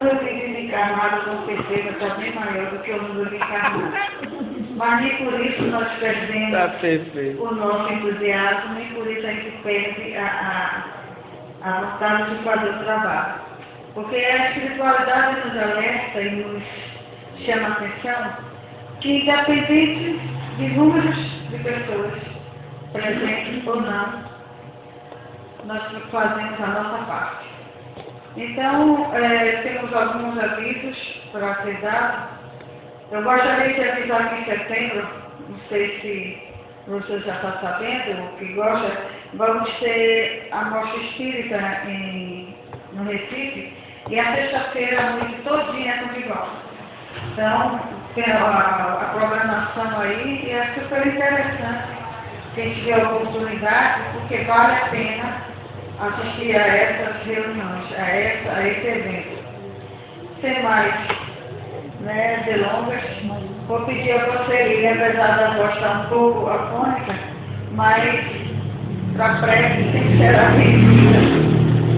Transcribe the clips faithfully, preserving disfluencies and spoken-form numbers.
O número de encarnados, com certeza, está bem maior do que o número de encarnados. Mas nem por isso nós perdemos tá o nosso entusiasmo, nem por isso a gente perde a, a, a vontade de fazer o trabalho. Porque a espiritualidade nos alerta e nos chama a atenção que, independente de números de pessoas presentes ou não, nós fazemos a nossa parte. Então, é, temos alguns avisos para ser dados. Eu gostaria de avisar que em setembro, não sei se você já está sabendo, o que gosta, vamos ter a Mostra Espírita em, no Recife, e a sexta-feira a noite todinha com de volta. Então, tem a, a programação aí, e é super interessante quem tiver a oportunidade, porque vale a pena assistir a essas reuniões, a, essa, a esse evento. Sem mais, né, delongas, vou pedir a você, apesar da voz estar um pouco afônica, mas para prece, sinceramente.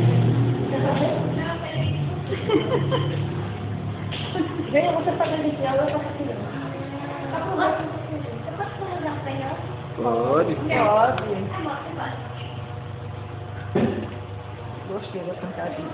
Venha, você pode iniciar, eu posso tirar. Eu posso carregar para ela? Pode. Pode. Gostei da pancadinha.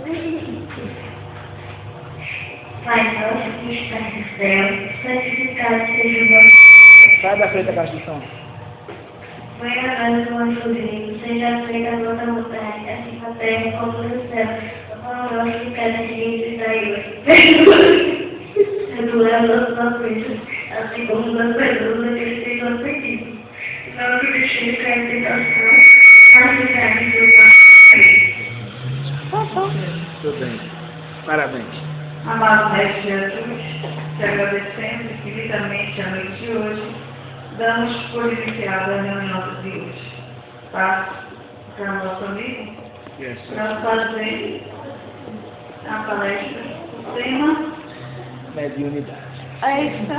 Pai nosso que está no céu, santificado seja o vosso Sai da frente da caixa de som. Venha a nós o nosso reino, seja feita a vossa vontade, assim na terra como no céu. O pão nosso de cada dia nos dai hoje. Perdoa as nossas ofensas, assim como nós perdoamos aqueles que nos ofendidos. Não nos deixe cair em tentação, mas livrai-nos do mal. Tudo bem. Parabéns. Amado Mestre Jesus, te agradecemos infinitamente a noite de hoje, damos por iniciada a reunião de hoje. Passo para o nosso amigo, Yes. para fazer a palestra, o tema. Mediunidade. Aí está.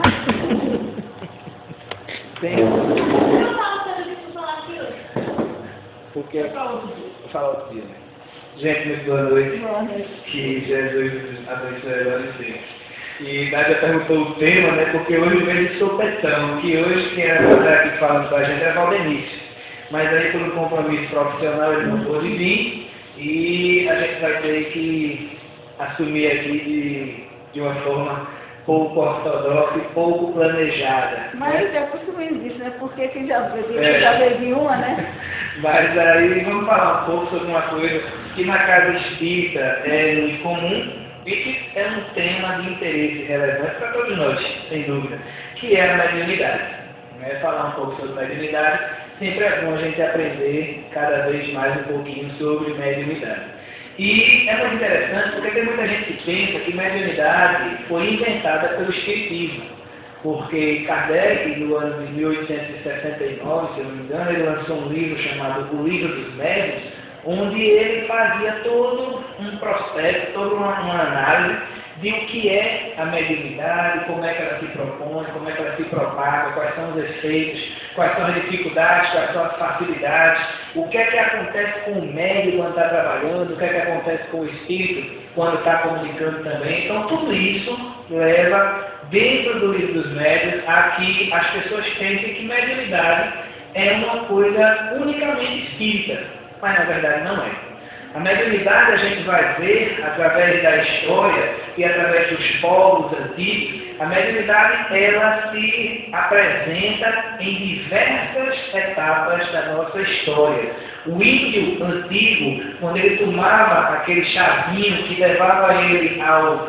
Tem. Eu falo para você falar aqui hoje. Porque. Vou falar outro dia. Gente, muito boa noite. Boa noite. Que Jesus abençoe a vocês. E Nádia perguntou o tema, né? Porque hoje veio de sopetão, que hoje quem era pra estar aqui falando com a gente era Valdenice. Mas aí, pelo compromisso profissional, ele não pôde vir e a gente vai ter que assumir aqui de, de uma forma pouco ortodoxa e pouco planejada. Mas né? é costume disso, né? Porque quem já veio, É. já veio uma, né? Mas aí vamos falar um pouco sobre uma coisa que na casa espírita é muito comum e que é um tema de interesse relevante para todos nós, sem dúvida, que é a mediunidade. Né? Falar um pouco sobre mediunidade, sempre é bom a gente aprender cada vez mais um pouquinho sobre mediunidade. E é muito interessante porque tem muita gente que pensa que mediunidade foi inventada pelo Espiritismo. Porque Kardec, no ano de mil oitocentos e sessenta e nove, se eu não me engano, ele lançou um livro chamado O Livro dos Médiuns, onde ele fazia todo um processo, toda uma, uma análise de o que é a mediunidade, como é que ela se propõe, como é que ela se propaga, quais são os efeitos, quais são as dificuldades, quais são as facilidades, o que é que acontece com o médium quando está trabalhando, o que é que acontece com o espírito quando está comunicando também. Então, tudo isso leva, dentro do Livro dos Médiuns, a que as pessoas pensem que mediunidade é uma coisa unicamente espírita, mas na verdade não é. A mediunidade a gente vai ver através da história e através dos povos antigos. A mediunidade ela se apresenta em diversas etapas da nossa história. O índio antigo, quando ele tomava aquele chazinho que levava ele ao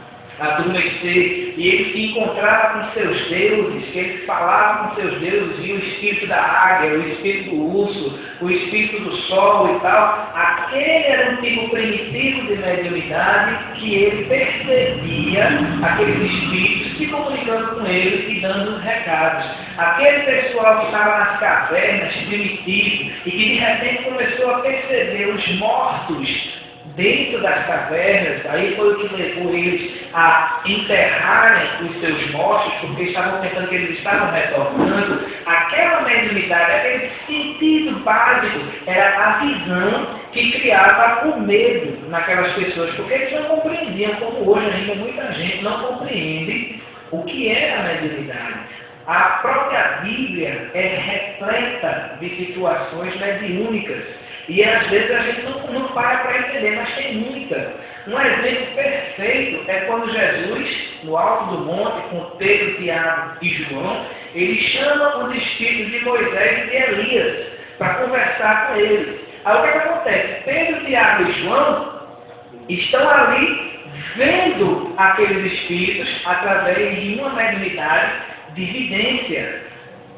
adormecer e ele se encontrava com seus deuses, que ele falava com seus deuses, via o espírito da águia, o espírito do urso, o espírito do sol e tal, aquele era um tipo primitivo de mediunidade que ele percebia aqueles espíritos se comunicando com ele e dando recados. Aquele pessoal que estava nas cavernas, primitivo, e que de repente começou a perceber os mortos dentro das cavernas, aí foi o que levou eles a enterrarem os seus mortos, porque estavam pensando que eles estavam retornando. Aquela mediunidade, aquele sentido básico, era a visão que criava o medo naquelas pessoas, porque eles não compreendiam, como hoje ainda muita gente não compreende o que é a mediunidade. A própria Bíblia é repleta de situações mediúnicas. E às vezes a gente não, não para para entender, mas tem muita. Um exemplo perfeito é quando Jesus, no alto do monte, com Pedro, Tiago e João, ele chama os espíritos de Moisés e de Elias para conversar com eles. Aí o que, é que acontece? Pedro, Tiago e João estão ali vendo aqueles espíritos através de uma mediunidade de vidência.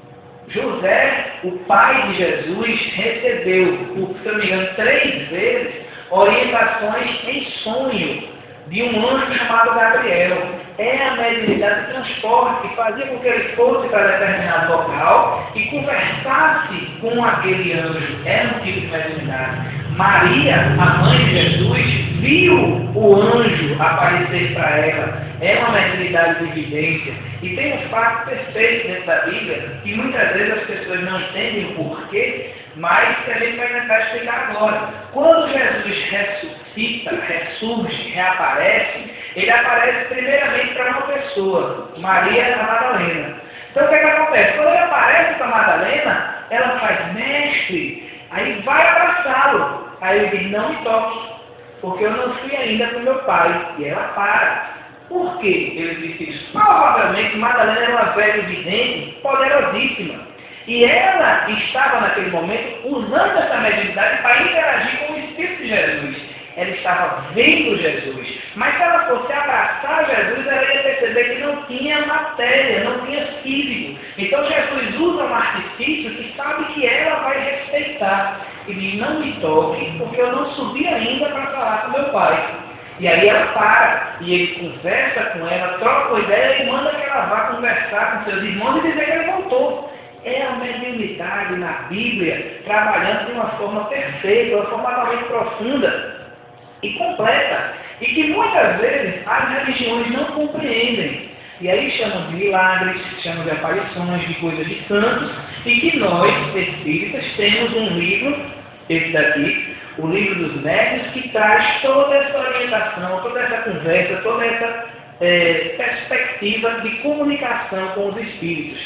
José, o pai de Jesus, recebeu, por, se não me engano, três vezes, orientações em sonho de um anjo chamado Gabriel. É a mediunidade de transporte que fazia com que ele fosse para determinado local e conversasse com aquele anjo. Era um tipo de mediunidade. Maria, a mãe de Jesus, viu o anjo aparecer para ela. É uma mediunidade de evidência. E tem um fato perfeito dentro da Bíblia, que muitas vezes as pessoas não entendem o porquê, mas que a gente vai tentar explicar agora. Quando Jesus ressuscita, ressurge, reaparece, ele aparece primeiramente para uma pessoa, Maria a Madalena. Então o que, é que acontece? Quando ele aparece para Madalena, ela faz, mestre, aí vai abraçá-lo. Aí ele diz, não me toque, porque eu não fui ainda para o meu pai. E ela para. Por quê? Ele disse isso. Provavelmente Madalena era uma velha vidente poderosíssima. E ela estava naquele momento usando essa mediunidade para interagir com o Espírito de Jesus. Ela estava vendo Jesus. Mas se ela fosse abraçar Jesus, ela ia perceber que não tinha matéria, não tinha físico. Então Jesus usa um artifício que sabe que ela vai respeitar. E diz, não me toque, porque eu não subi ainda para falar com meu pai. E aí ela para, e ele conversa com ela, troca uma ideia e manda que ela vá conversar com seus irmãos e dizer que ele voltou. É a mediunidade na Bíblia trabalhando de uma forma perfeita, de uma forma totalmente profunda e completa, e que muitas vezes as religiões não compreendem. E aí chamam de milagres, chamam de aparições, de coisas de santos, e que nós, espíritas, temos um livro, esse daqui, o livro dos médiuns, que traz toda essa orientação, toda essa conversa, toda essa é, perspectiva de comunicação com os espíritos.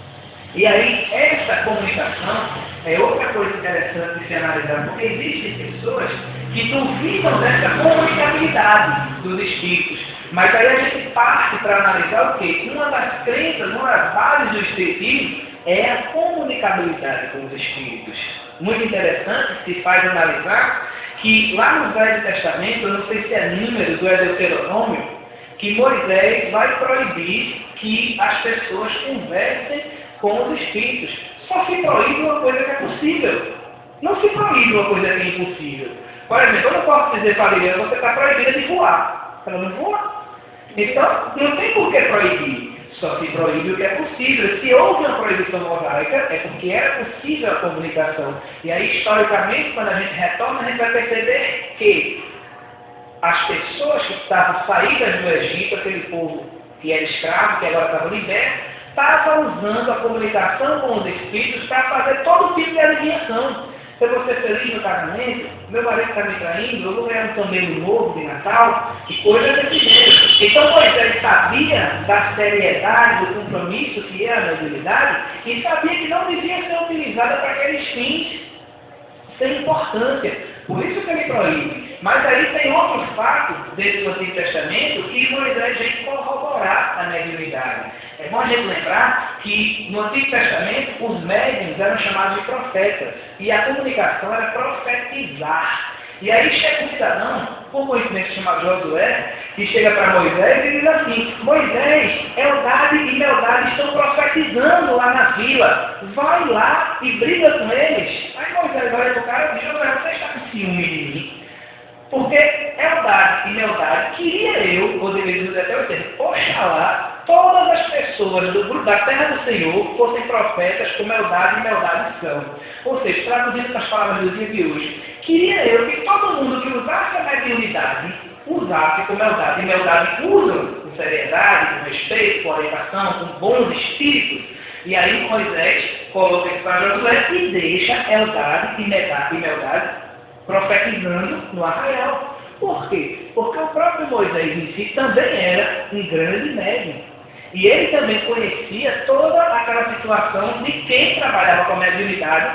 E aí, essa comunicação é outra coisa interessante de se analisar, porque existem pessoas que duvidam dessa comunicabilidade dos espíritos. Mas aí a gente parte para analisar o quê? Uma das crenças, uma das bases do espiritismo é a comunicabilidade com os espíritos. Muito interessante que se faz analisar que lá no Velho Testamento, eu não sei se é número do Deuteronômio, que Moisés vai proibir que as pessoas conversem com os espíritos. Só se proíbe uma coisa que é possível. Não se proíbe uma coisa que é impossível. Por exemplo, eu não posso dizer para a Liliana, você está proibida de voar. Ela não voa. Então, não tem por que proibir. Só se proíbe o que é possível. Se houve uma proibição mosaica, é porque era possível a comunicação. E aí, historicamente, quando a gente retorna, a gente vai perceber que as pessoas que estavam saídas do Egito, aquele povo que era escravo, que agora estava liberto, estavam usando a comunicação com os espíritos para fazer todo tipo de adivinhação. Se eu vou ser feliz no casamento, meu marido está me traindo, eu vou ganhar um camelo novo de Natal, e coisas desse gênero. Então Moisés sabia da seriedade, do compromisso que é a mediunidade, e sabia que não devia ser utilizada para aqueles fins sem importância. Por isso que ele proíbe. Mas aí tem outro fato dentro do Antigo Testamento que Moisés vem corroborar a mediunidade. É bom a gente lembrar que no Antigo Testamento os médiuns eram chamados de profetas e a comunicação era profetizar. E aí chega um cidadão, por conhecimento chamado Josué, que chega para Moisés e diz assim: Moisés, Eldade e Meldade estão profetizando lá na vila, vai lá e briga com eles. Aí Moisés olha para o cara e diz: Josué, você está com ciúme de mim? Porque Eldade e Meldade, queria eu, poderia dizer até o termo, oxalá, todas as pessoas do grupo da terra do Senhor fossem profetas como Eldade e Meldade são. Ou seja, traduzindo as palavras do dia de hoje, queria eu que todo mundo que usasse a mediunidade, usasse como Eldade e Meldade usam, com seriedade, com respeito, com orientação, com bons espíritos. E aí Moisés coloca isso para Josué e deixa Eldade e Meldade profetizando no arraial. Por quê? Porque o próprio Moisés em si também era um grande médium. E ele também conhecia toda aquela situação de quem trabalhava com a mediunidade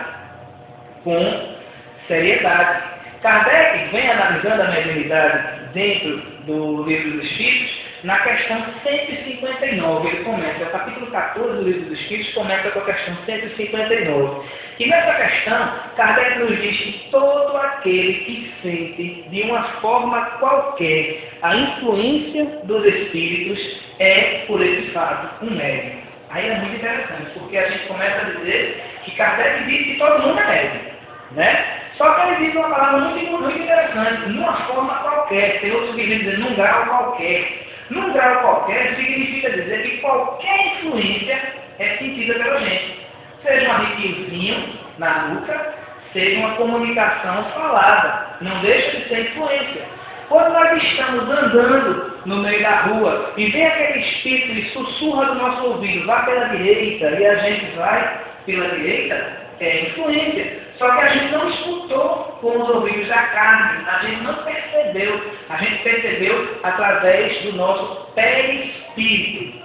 com seriedade. Kardec vem analisando a mediunidade dentro do Livro dos Espíritos na questão cento e cinquenta e nove. Ele começa, o capítulo quatorze do Livro dos Espíritos começa com a questão cento e cinquenta e nove. E nessa questão, Kardec nos diz que todo aquele que sente de uma forma qualquer a influência dos espíritos é, por esse fato, um médium. Aí é muito interessante, porque a gente começa a dizer que Kardec diz que todo mundo é médium, né? Só que ele diz uma palavra muito, muito interessante, numa forma qualquer, tem outros que dizem num grau qualquer. Num grau qualquer significa dizer que qualquer influência é sentida pela gente. Seja um arrepiozinho na nuca, seja uma comunicação falada. Não deixa de ser influência. Quando nós estamos andando no meio da rua e vem aquele espírito e sussurra do nosso ouvido, vá pela direita, e a gente vai pela direita, é influência. Só que a gente não escutou com os ouvidos da carne, a gente não percebeu, a gente percebeu através do nosso perispírito,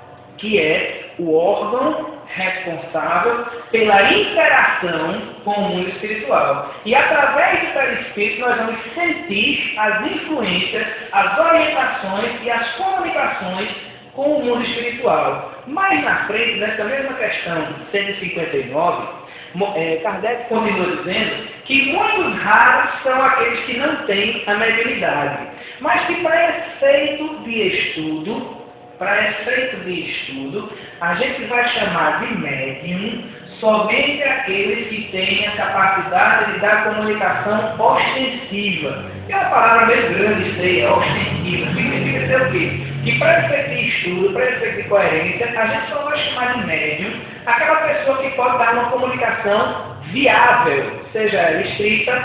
que é o órgão responsável pela interação com o mundo espiritual. E através do perispírito nós vamos sentir as influências, as orientações e as comunicações com o mundo espiritual. Mais na frente, nessa mesma questão cento e cinquenta e nove, É, Kardec continua dizendo que muitos raros são aqueles que não têm a mediunidade, mas que para efeito de estudo, para efeito de estudo, a gente vai chamar de médium somente aqueles que têm a capacidade de dar comunicação ostensiva. É uma palavra meio grande, feia, ostensiva. Significa dizer o quê? Que para efeito de estudo, para efeito de coerência, a gente só vai chamar de médium aquela pessoa que pode dar uma comunicação viável, seja ela escrita,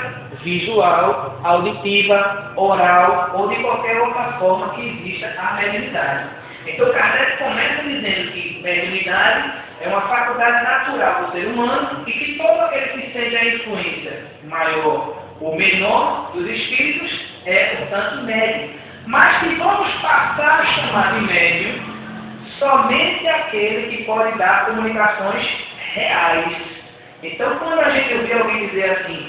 visual, auditiva, oral ou de qualquer outra forma que exista a mediunidade. Então Kardec começa dizendo que mediunidade é uma faculdade natural do ser humano e que todo aquele que sente a influência maior ou menor dos espíritos é, portanto, médium. Mas que vamos passar a chamar de médium somente aquele que pode dar comunicações reais. Então, quando a gente ouvir alguém dizer assim,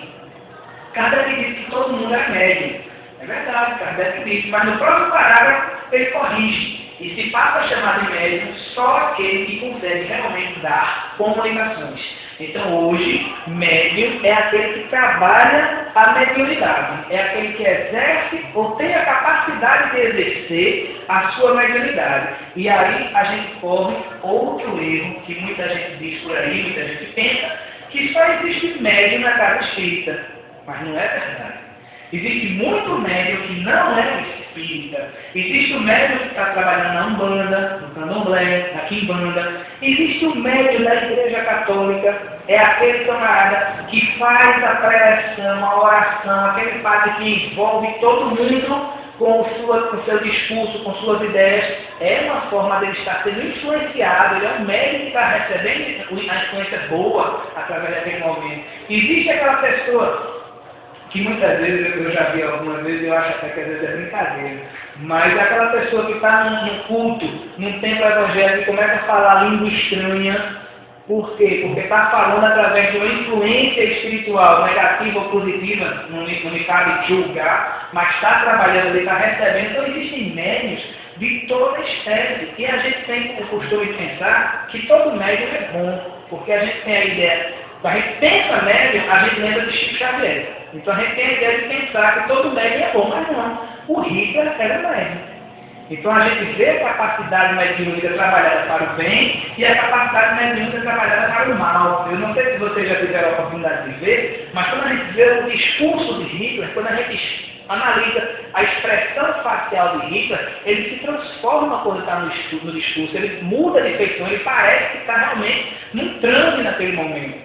Kardec diz que todo mundo é médium. É verdade, Kardec diz, mas no próximo parágrafo ele corrige. E se passa a chamar de médium só aquele que consegue realmente dar comunicações. Então hoje, médium é aquele que trabalha a mediunidade, é aquele que exerce ou tem a capacidade de exercer a sua mediunidade. E aí a gente corre outro erro que muita gente diz por aí, muita gente pensa, que só existe médium na casa espírita, mas não é verdade. Existe muito médium que não é espírita. Existe o médium que está trabalhando na Umbanda, no Candomblé, na Quimbanda. Existe o médium da Igreja Católica, é aquele camarada que faz a preleção, a oração, aquele padre que envolve todo mundo com o sua, com seu discurso, com suas ideias. É uma forma dele estar sendo influenciado, ele é um médium que está recebendo a influência boa através daquele momento. Existe aquela pessoa que muitas vezes eu já vi algumas vezes e eu acho até que às vezes é brincadeira, mas é aquela pessoa que está num, num culto, num templo evangélico e começa a falar língua estranha. Por quê? Porque está falando através de uma influência espiritual, negativa ou positiva, não me, não me cabe julgar, mas está trabalhando ali, está recebendo. Então existem médiuns de toda espécie, e a gente tem o costume de pensar que todo médium é bom, porque a gente tem a ideia, quando a gente pensa médium, a gente lembra de Chico Xavier. Então a gente tem a ideia de pensar que todo médium é bom, mas não. O Hitler era médium. Então a gente vê a capacidade mediúnica trabalhada para o bem e a capacidade mediúnica trabalhada para o mal. Eu não sei se vocês já tiveram a oportunidade de ver, mas quando a gente vê o discurso de Hitler, quando a gente analisa a expressão facial de Hitler, ele se transforma quando está no, no discurso, ele muda de feição, ele parece que está realmente num transe naquele momento.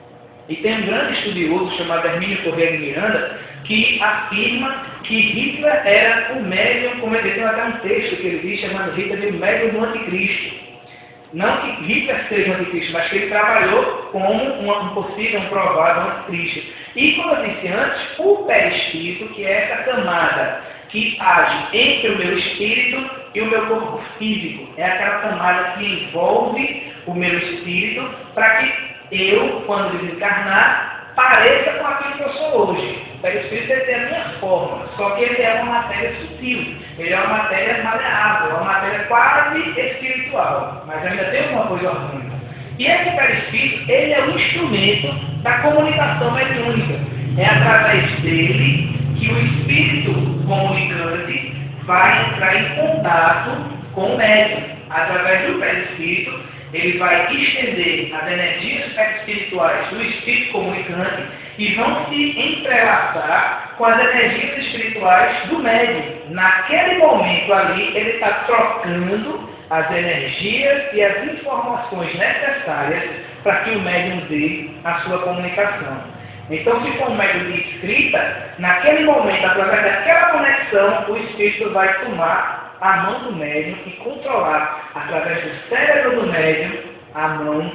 E tem um grande estudioso chamado Hermínio Corrêa de Miranda, que afirma que Hitler era o médium, como ele tem até um texto que ele diz, chamado Hitler de o médium do anticristo. Não que Hitler seja o anticristo, mas que ele trabalhou como um, um possível, um provável anticristo. E, como eu disse antes, o perispírito, que é essa camada que age entre o meu espírito e o meu corpo físico, é aquela camada que envolve o meu espírito para que eu, quando desencarnar, pareça com aquilo que eu sou hoje. O perispírito ele tem a minha forma, só que ele é uma matéria sutil, ele é uma matéria maleável, uma matéria quase espiritual, mas ainda tem alguma coisa orgânica. E esse perispírito, ele é o instrumento da comunicação mediúnica. É através dele que o espírito comunicante vai entrar em contato com o médium. Através do perispírito, ele vai estender as energias perispirituais do espírito comunicante e vão se entrelaçar com as energias espirituais do médium. Naquele momento ali, ele está trocando as energias e as informações necessárias para que o médium dê a sua comunicação. Então, se for um médium de escrita, naquele momento, através daquela conexão, o espírito vai tomar a mão do médium e controlar, através do cérebro do médium, a mão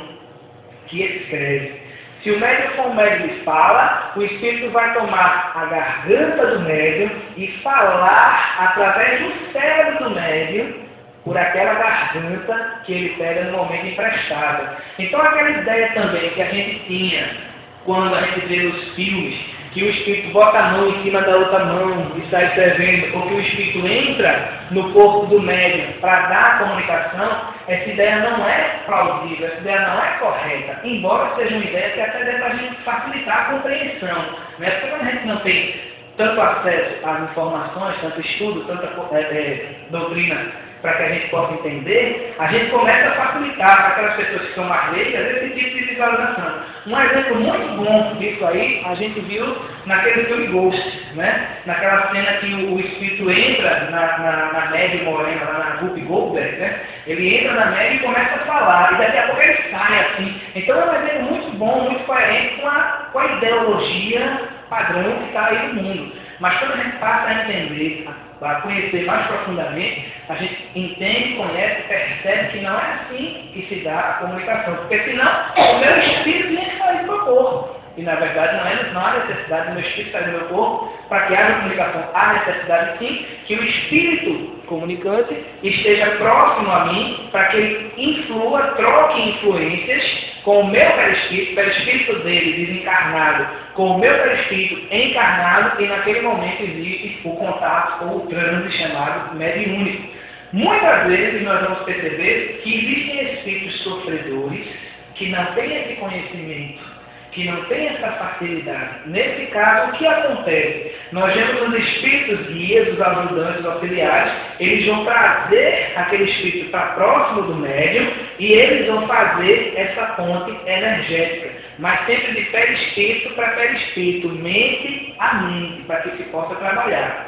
que escreve. Se o médium for um médium de fala, o espírito vai tomar a garganta do médium e falar através do cérebro do médium por aquela garganta que ele pega no momento emprestado. Então, aquela ideia também que a gente tinha quando a gente vê os filmes, que o espírito bota a mão em cima da outra mão e sai fervendo, ou que o espírito entra no corpo do médium para dar a comunicação, essa ideia não é plausível, essa ideia não é correta, embora seja uma ideia que até dê para a gente facilitar a compreensão, né? Porque quando a gente não tem tanto acesso às informações, tanto estudo, tanta é, é, doutrina para que a gente possa entender, a gente começa a facilitar para aquelas pessoas que são mais leigas esse tipo de visualização. Um exemplo muito bom disso aí, a gente viu naquele filme Ghost, né? Naquela cena que o, o espírito entra na, na, na Maggie Morena, lá na Whoopi Goldberg, né? Ele entra na Maggie e começa a falar, e daqui a pouco ele sai assim. Então é um exemplo muito bom, muito coerente com a, com a ideologia padrão que está aí no mundo. Mas quando a gente passa a entender, a, a conhecer mais profundamente, a gente entende, conhece, percebe que não é assim que se dá a comunicação. Porque senão o meu espírito tinha que sair do meu corpo. E na verdade não, é, não há necessidade do meu espírito sair do meu corpo para que haja comunicação. Há necessidade sim que o espírito comunicante esteja próximo a mim para que ele influa, troque influências com o meu perispírito, o perispírito dele desencarnado, com o meu perispírito encarnado, e naquele momento existe o contato ou o transe chamado mediúnico. Muitas vezes nós vamos perceber que existem espíritos sofredores que não têm esse conhecimento, que não têm essa facilidade. Nesse caso, o que acontece? Nós vemos os espíritos guias, os ajudantes, os auxiliares, eles vão trazer aquele espírito para próximo do médium e eles vão fazer essa ponte energética, mas sempre de perispírito para perispírito, mente a mente, para que se possa trabalhar.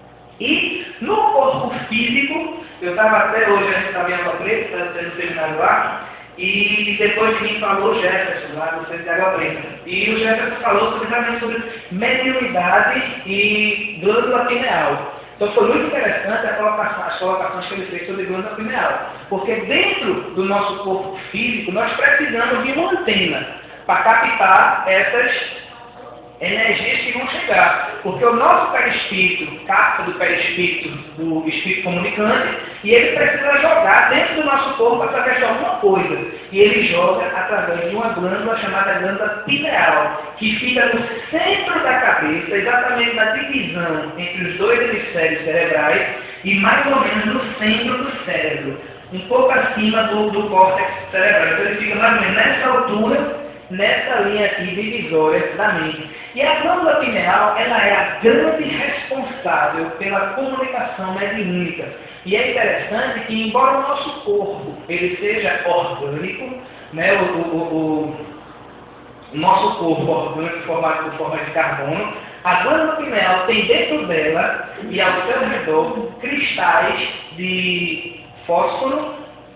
E no corpo físico, eu estava até hoje, a gente estava em Água Preta, estava sendo seminário lá, e depois de mim falou o Jefferson, lá do Centro de Água Preta. E o Jefferson falou sobre, também sobre mediunidade e glândula pineal. Então foi muito interessante a colocação, as colocações que ele fez sobre glândula pineal. Porque dentro do nosso corpo físico, nós precisamos de uma antena para captar essas energias que vão chegar. Porque o nosso perispírito capta do perispírito do espírito comunicante e ele precisa jogar dentro do nosso corpo através de alguma coisa. E ele joga através de uma glândula chamada glândula pineal, que fica no centro da cabeça, exatamente na divisão entre os dois hemisférios cerebrais e mais ou menos no centro do cérebro, um pouco acima do, do córtex cerebral. Então ele fica mais ou menos nessa altura, nessa linha aqui divisória da mente. E a glândula pineal, ela é a grande responsável pela comunicação mediúnica. E é interessante que, embora o nosso corpo ele seja orgânico, né, o, o, o, o nosso corpo orgânico formado por forma de carbono, A glândula pineal tem dentro dela e ao seu redor cristais de fósforo,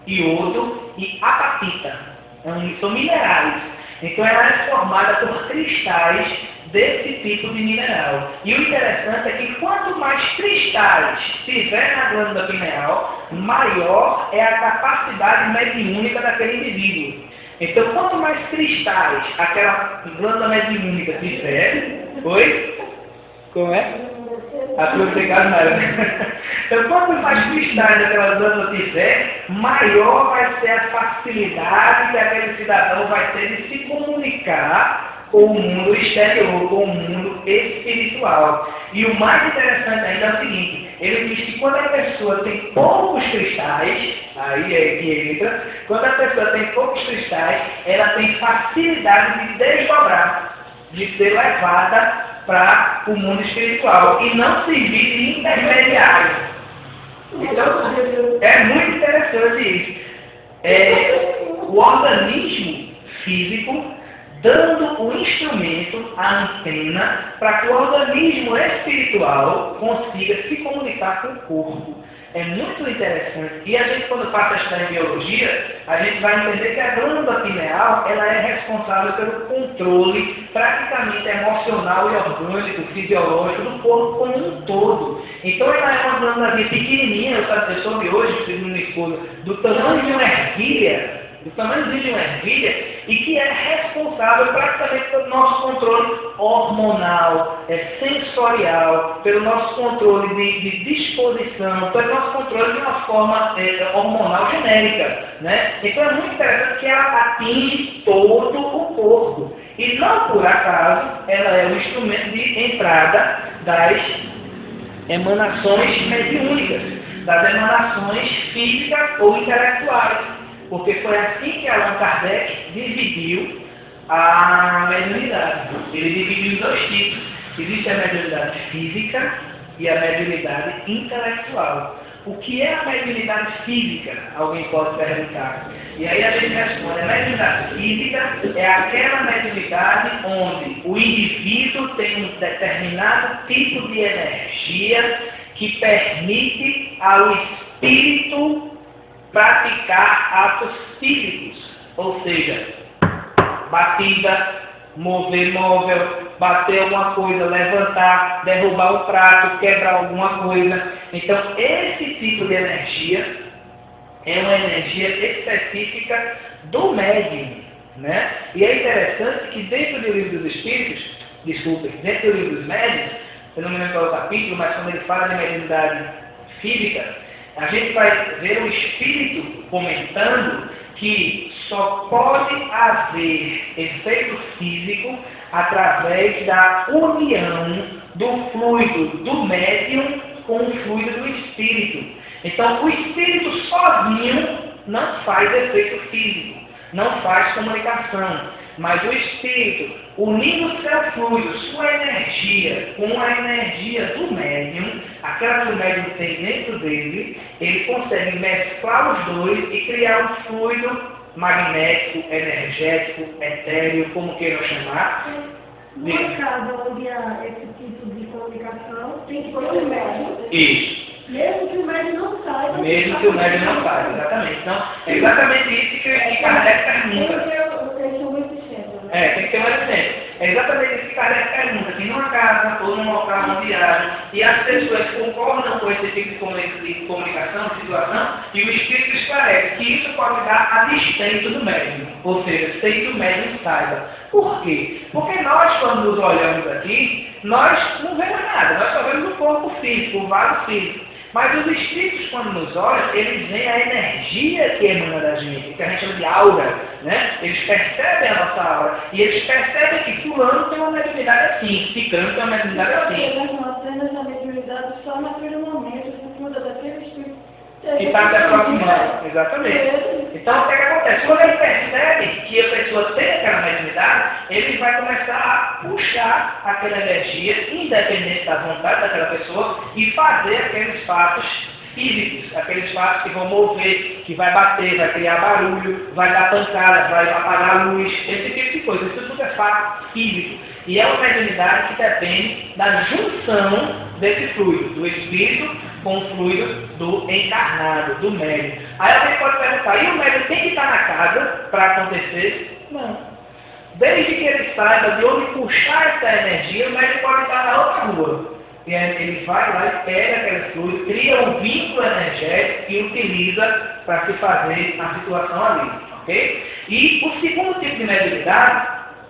iodo e apatita. São minerais. Então ela é formada por cristais desse tipo de mineral. E o interessante é que quanto mais cristais tiver na glândula pineal, maior é a capacidade mediúnica daquele indivíduo. Então, quanto mais cristais aquela glândula mediúnica tiver, oi? Como é? A tua obrigado, Mário. Então, quanto mais cristais aquela glândula tiver, maior vai ser a facilidade que aquele cidadão vai ter de se comunicar com o mundo exterior, com o mundo espiritual. E o mais interessante ainda é o seguinte, ele diz que quando a pessoa tem poucos cristais, aí é que entra, quando a pessoa tem poucos cristais, ela tem facilidade de desdobrar, de ser levada para o mundo espiritual e não servir de intermediário. Então, é muito interessante isso. É, o organismo físico dando o instrumento, a antena, para que o organismo espiritual consiga se comunicar com o corpo. É muito interessante. E a gente, quando passa a estudar em biologia, a gente vai entender que a glândula pineal ela é responsável pelo controle praticamente emocional e orgânico, fisiológico do corpo como um todo. Então ela é uma glândula pequenininha, eu soube hoje, segundo minha esposa, do tamanho de uma ervilha, do tamanho de uma ervilha, e que é responsável praticamente pelo nosso controle hormonal, é, sensorial, pelo nosso controle de, de disposição, pelo nosso controle de uma forma é, hormonal genérica. Né? Então é muito interessante que ela atinge todo o corpo. E não por acaso ela é o instrumento de entrada das emanações mediúnicas, das emanações físicas ou intelectuais. Porque foi assim que Allan Kardec dividiu a mediunidade. Ele dividiu em dois tipos. Existe a mediunidade física e a mediunidade intelectual. O que é a mediunidade física? Alguém pode perguntar. E aí a gente responde, a mediunidade física é aquela mediunidade onde o indivíduo tem um determinado tipo de energia que permite ao espírito praticar atos físicos, ou seja, batida, mover móvel, bater alguma coisa, levantar, derrubar um prato, quebrar alguma coisa. Então, esse tipo de energia é uma energia específica do médium, né? E é interessante que dentro do Livro dos Espíritos, desculpem, dentro do Livro dos Médiuns, eu não me lembro qual é o capítulo, mas quando ele fala de mediunidade física, a gente vai ver o Espírito comentando que só pode haver efeito físico através da união do fluido do médium com o fluido do Espírito. Então, o Espírito sozinho não faz efeito físico, não faz comunicação. Mas o Espírito, unindo seu fluido, sua energia, com a energia do médium, aquela que o médium tem dentro dele, ele consegue mesclar os dois e criar um fluido magnético, energético, etéreo, como queiram chamar. No caso onde há esse tipo de comunicação, tem que ter um médium. Isso. Mesmo que o médium não saiba. Mesmo que o médium não saiba, exatamente. Então, é exatamente isso que o Kardec pergunta. Tem que ter um eficiente. É, tem que ter um eficiente. É exatamente isso que Kardec pergunta. Se numa casa ou num local onde viaja e as pessoas concordam com esse tipo de comunicação, de situação, e o Espírito esclarece que isso pode dar a despeito do médium. Ou seja, sem que o médium saiba. Por quê? Porque nós, quando nos olhamos aqui, nós não vemos nada. Nós só vemos o corpo físico, o vaso físico. Mas os espíritos, quando nos olham, eles veem a energia que emana da gente, que a gente chama de aura, né? Eles percebem a nossa aura. E eles percebem que fulano tem uma mediunidade assim, ciclano tem uma mediunidade assim. Nós não apenas a mediunidade só naquele momento, por conta daquele espírito. Que está se aproximando, exatamente. Então, o que, é que acontece? Quando ele percebe que a pessoa tem aquela mediunidade, ele vai começar a puxar aquela energia, independente da vontade daquela pessoa, e fazer aqueles fatos físicos, aqueles fatos que vão mover, que vai bater, vai criar barulho, vai dar pancada, vai apagar a luz, esse tipo de coisa. Isso tudo é fato físico. E é uma mediunidade que depende da junção desse fluido, do espírito com o fluido do encarnado, do médium. Aí alguém pode perguntar, e o médium tem que estar na casa para acontecer? Não. Desde que ele saiba de onde puxar essa energia, o médium pode estar na outra rua. E aí ele vai lá e pega aquele fluido, cria um vínculo energético e utiliza para se fazer a situação ali. Okay? E o segundo tipo de mediunidade,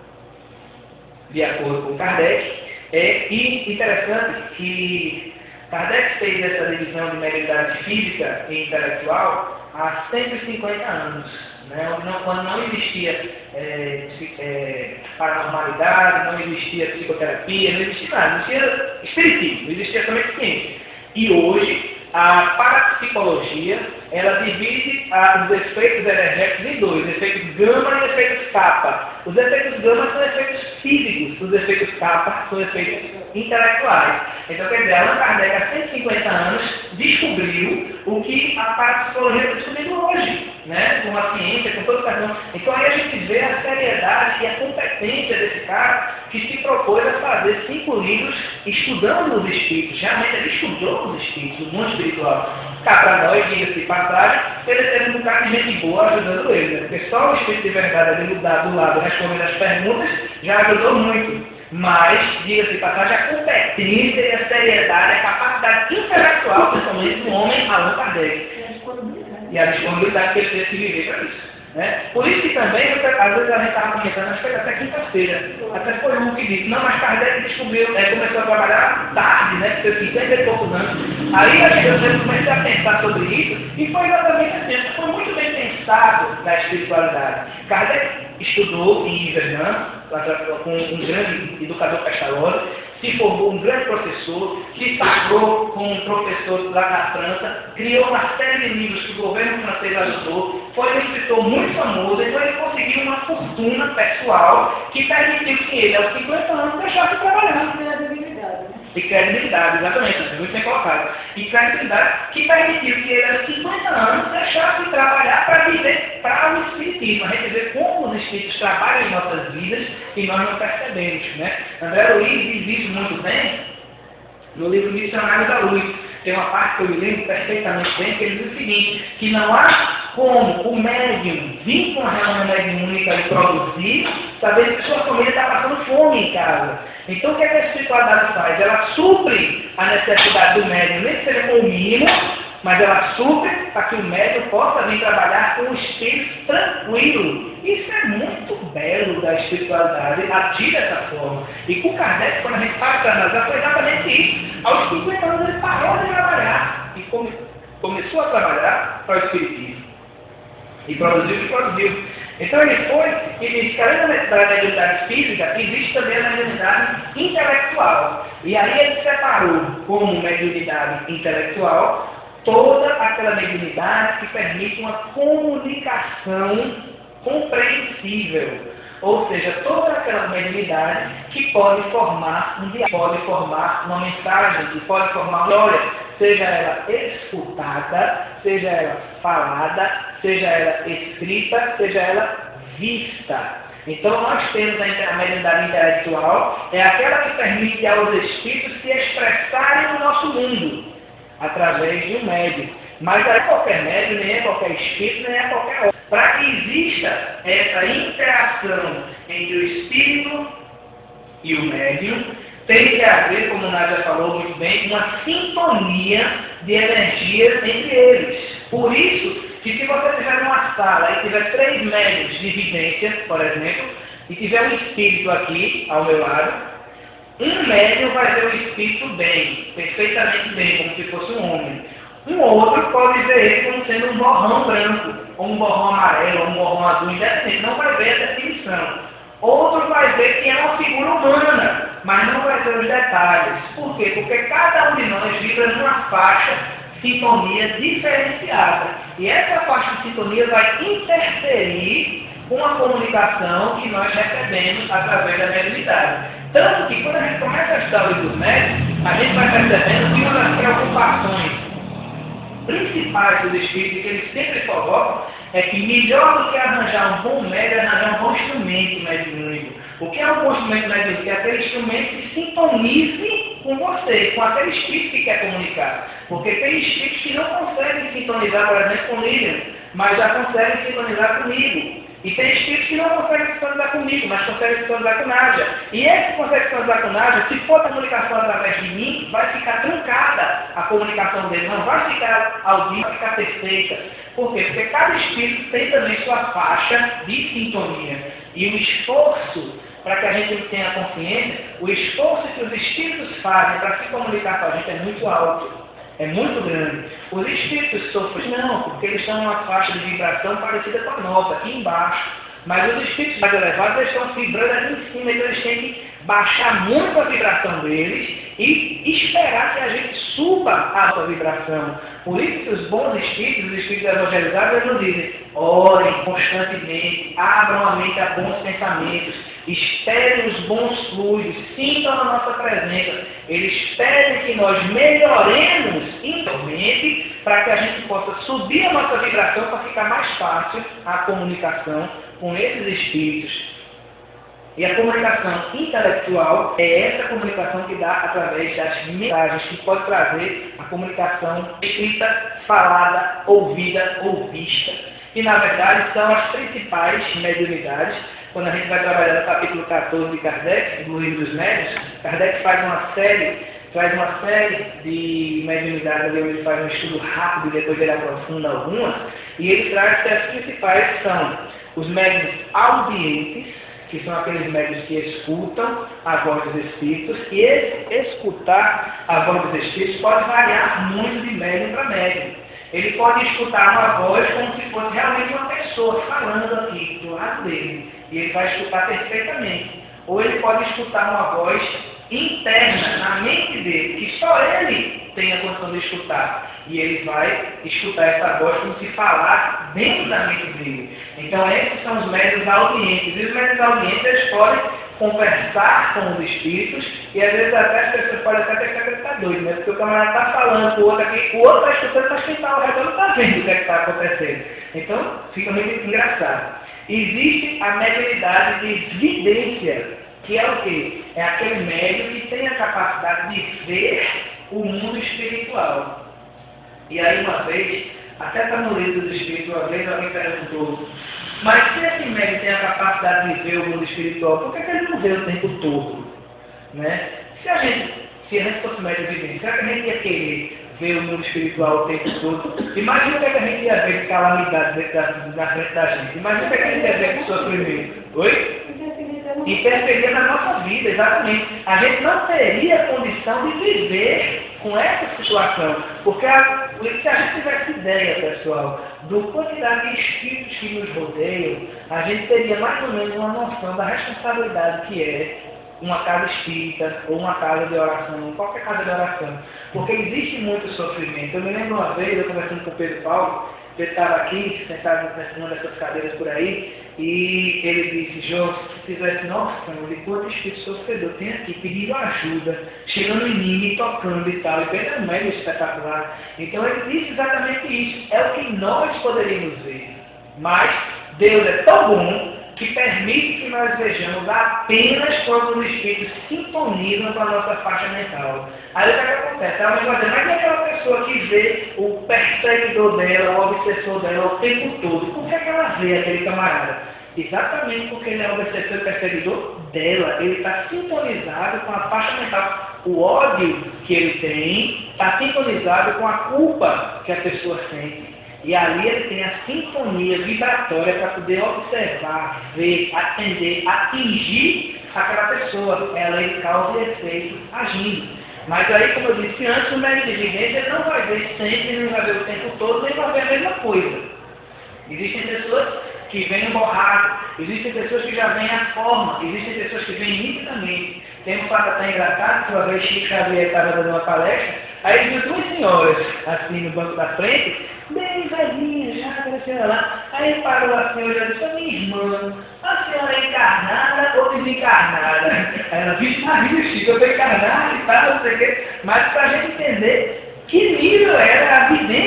de acordo com Kardec, é interessante que Kardec fez essa divisão de mediunidade física e intelectual há cento e cinquenta anos. Né? Não, quando não existia é, é, paranormalidade, não existia psicoterapia, não existia nada, não existia espiritismo, não existia somente ciência. E hoje, a parapsicologia, ela divide ah, os efeitos energéticos em dois, efeitos gama e efeitos kappa. Os efeitos gama são efeitos físicos, os efeitos kappa são efeitos intelectuais. Então, quer dizer, Allan Kardec, há cento e cinquenta anos, descobriu o que a parapsicologia está descobrindo hoje, né? Com a ciência, com todo o caminho. Então, aí a gente vê a seriedade e a competência desse cara que se propôs a fazer cinco livros estudando os espíritos. Realmente, ele estudou os espíritos, o mundo espiritual. Cá para nós, diga-se de passagem, ele teve um bocado de gente boa ajudando ele, né? Porque só o espírito de verdade ali do lado, respondendo as perguntas, já ajudou muito. Mas, diga-se de passagem, a competência e a seriedade, a capacidade intelectual, principalmente do homem Allan Kardec. E a disponibilidade que ele teve que viver para isso. Né? Por isso que também, às vezes a gente estava comentando, acho que foi até quinta-feira, até foi o que disse, não, mas Kardec descobriu, é, começou a trabalhar tarde, né, que fez cinquenta e poucos anos. Aí a gente comecei a pensar sobre isso, e foi exatamente assim, foi muito bem pensado na espiritualidade. Kardec estudou em Verdun, com um grande educador Pestalozzi, se formou um grande professor, se sagrou como um professor lá na França, criou uma série de livros que o governo francês ajudou, foi um escritor muito famoso, então ele conseguiu uma fortuna pessoal que permitiu que ele, aos cinquenta anos, deixasse de trabalhar. E credibilidade, exatamente, muito bem colocado. E credibilidade que permitiu que ele, aos cinquenta anos, deixasse de trabalhar para viver para o espiritismo. A gente vê como os espíritos trabalham em nossas vidas e nós não percebemos, né? André Luiz diz isso muito bem no livro Missionário da Luz. Tem uma parte que eu me lembro perfeitamente bem, que ele diz o seguinte, que não há como o médium vir com a reunião mediúnica e produzir, sabendo que sua família está passando fome em casa. Então, o que, é que a espiritualidade faz? Ela supre a necessidade do médium, nem que seja com o mínimo, mas ela supre para que o médium possa vir trabalhar com o espírito tranquilo. Isso é muito belo da espiritualidade, agir dessa forma. E com Kardec, quando a gente para para analisar, foi exatamente isso. Aos cinquenta anos ele parou de trabalhar e come, começou a trabalhar para o espiritismo. E produziu o que produziu. Então ele foi e disse que além da mediunidade física, existe também a mediunidade intelectual. E aí ele separou como mediunidade intelectual toda aquela mediunidade que permite uma comunicação compreensível. Ou seja, toda aquela mediunidade que pode formar um diálogo, pode formar uma mensagem, que pode formar uma história, seja ela escutada, seja ela falada, seja ela escrita, seja ela vista. Então nós temos a mediunidade intelectual, é aquela que permite aos espíritos se expressarem no nosso mundo, através de um médium. Mas não é qualquer médium, nem é qualquer espírito, nem é qualquer outro. Para que exista essa interação entre o espírito e o médium, tem que haver, como o Nádia falou muito bem, uma sintonia de energias entre eles. Por isso, que se você estiver numa sala e tiver três médiums de vidência, por exemplo, e tiver um espírito aqui, ao meu lado, um médium vai ver o espírito bem, perfeitamente bem, como se fosse um homem. Um outro pode ver ele como sendo um borrão branco, ou um borrão amarelo, ou um borrão azul, independente, não vai ver a definição. Outro vai ver que é uma figura humana, mas não vai ver os detalhes. Por quê? Porque cada um de nós vibra numa faixa sintonia diferenciada. E essa faixa de sintonia vai interferir com a comunicação que nós recebemos através da mediunidade. Tanto que quando a gente começa a estudar o livro dos médiuns, a gente vai percebendo que uma das preocupações principais dos espíritos que eles sempre colocam é que melhor do que arranjar um bom médium é arranjar um bom instrumento mediúnico. O que é um bom instrumento mediúnico? É aquele instrumento que sintonize com você, com aquele espírito que quer comunicar. Porque tem espíritos que não conseguem sintonizar, por exemplo, com o Lilian, mas já conseguem sintonizar comigo. E tem espíritos que não conseguem sintonizar comigo, mas conseguem sintonizar com Nádia. E esse que consegue sintonizar com Nádia, se for a comunicação através de mim, vai ficar trancada a comunicação dele, não vai ficar audível, vai ficar perfeita. Por quê? Porque cada espírito tem também sua faixa de sintonia. E o esforço, para que a gente tenha consciência, o esforço que os espíritos fazem para se comunicar com a gente é muito alto. É muito grande. Os espíritos sofrem, não, porque eles estão numa faixa de vibração parecida com a nossa, aqui embaixo. Mas os espíritos mais elevados, eles estão vibrando ali em cima, então eles têm que baixar muito a vibração deles e esperar que a gente suba a sua vibração. Por isso que os bons espíritos, os espíritos evangelizados, eles nos dizem, orem constantemente, abram a mente a bons pensamentos, esperem os bons fluidos, sintam a nossa presença. Eles pedem que nós melhoremos interiormente para que a gente possa subir a nossa vibração para ficar mais fácil a comunicação com esses espíritos. E a comunicação intelectual é essa comunicação que dá através das mensagens, que pode trazer a comunicação escrita, falada, ouvida ou vista. Que na verdade são as principais mediunidades. Quando a gente vai trabalhar no capítulo quatorze de Kardec, no livro dos médiuns, Kardec faz uma série, faz uma série de mediunidades ali, onde ele faz um estudo rápido e depois ele aprofunda algumas, e ele traz que as principais são os médiuns audientes, que são aqueles médiuns que escutam a voz dos espíritos, e esse escutar a voz dos espíritos pode variar muito de médium para médium. Ele pode escutar uma voz como se fosse realmente uma pessoa falando aqui do lado dele, e ele vai escutar perfeitamente. Ou ele pode escutar uma voz interna na mente dele, que só ele tem a condição de escutar, e ele vai escutar essa voz como se falasse dentro da mente dele. Então esses são os médiuns audientes, e os médiuns audientes eles podem conversar com os espíritos, e às vezes até as pessoas podem até pensar que ele está doido, né? Porque o camarada está falando com o outro aqui, o outro está escutando, mas quem está ao redor não está vendo o que é está acontecendo. Então fica muito engraçado. Existe a mediunidade de vidência, que é o quê? É aquele médium que tem a capacidade de ver o mundo espiritual. E aí uma vez, até está no livro dos espíritos, uma vez alguém perguntou, mas se esse médium tem a capacidade de ver o mundo espiritual, por que, que ele não vê o tempo todo? Né? Se a gente, se a gente fosse médium vivente, será que a gente ia querer ver o mundo espiritual o tempo todo? Imagina o que a gente ia ver de calamidade na frente da gente. Imagina o que a gente ia ver de sofrimento. Oi? Interferia na nossa vida, exatamente. A gente não teria condição de viver com essa situação. Porque a, se a gente tivesse ideia, pessoal, do quantidade de espíritos que nos rodeiam, a gente teria mais ou menos uma noção da responsabilidade que é uma casa espírita ou uma casa de oração, qualquer casa de oração. Porque existe muito sofrimento. Eu me lembro uma vez, eu conversando com o Pedro Paulo, ele estava aqui, sentado numa dessas cadeiras por aí, e ele disse, João, se tivesse noção de quanto espírito sofredor tem aqui, pedindo ajuda, chegando em mim, me tocando e tal, e Pedro é um médium espetacular. Então ele disse exatamente isso, é o que nós poderíamos ver. Mas Deus é tão bom que permite que nós vejamos apenas quando os espíritos sintonizam com a nossa faixa mental. Aí o que, é que acontece? Ela vai dizer, mas e aquela pessoa que vê o perseguidor dela, o obsessor dela o tempo todo? Por que, é que ela vê aquele camarada? Exatamente porque ele é o obsessor e perseguidor dela. Ele está sintonizado com a faixa mental. O ódio que ele tem está sintonizado com a culpa que a pessoa sente. E ali ele tem a sintonia vibratória para poder observar, ver, atender, atingir aquela pessoa. É a lei de causa e efeito agindo. Mas aí, como eu disse antes, o médium de vidência ele não vai ver sempre, nem vai ver o tempo todo, nem vai ver a mesma coisa. Existem pessoas que veem borrado, existem pessoas que já veem a forma, existem pessoas que veem nitidamente. Tem um fato até engraçado, que uma vez Chico Xavier estava dando uma palestra, aí viu duas senhoras assim no banco da frente, bem velhinha já, aquela senhora lá. Aí parou a senhora e disse, minha irmã, a senhora é encarnada ou desencarnada? Aí ela disse, ah, Chico, eu estou encarnada e tal, não sei o quê. Mas para a gente entender que nível era a vidência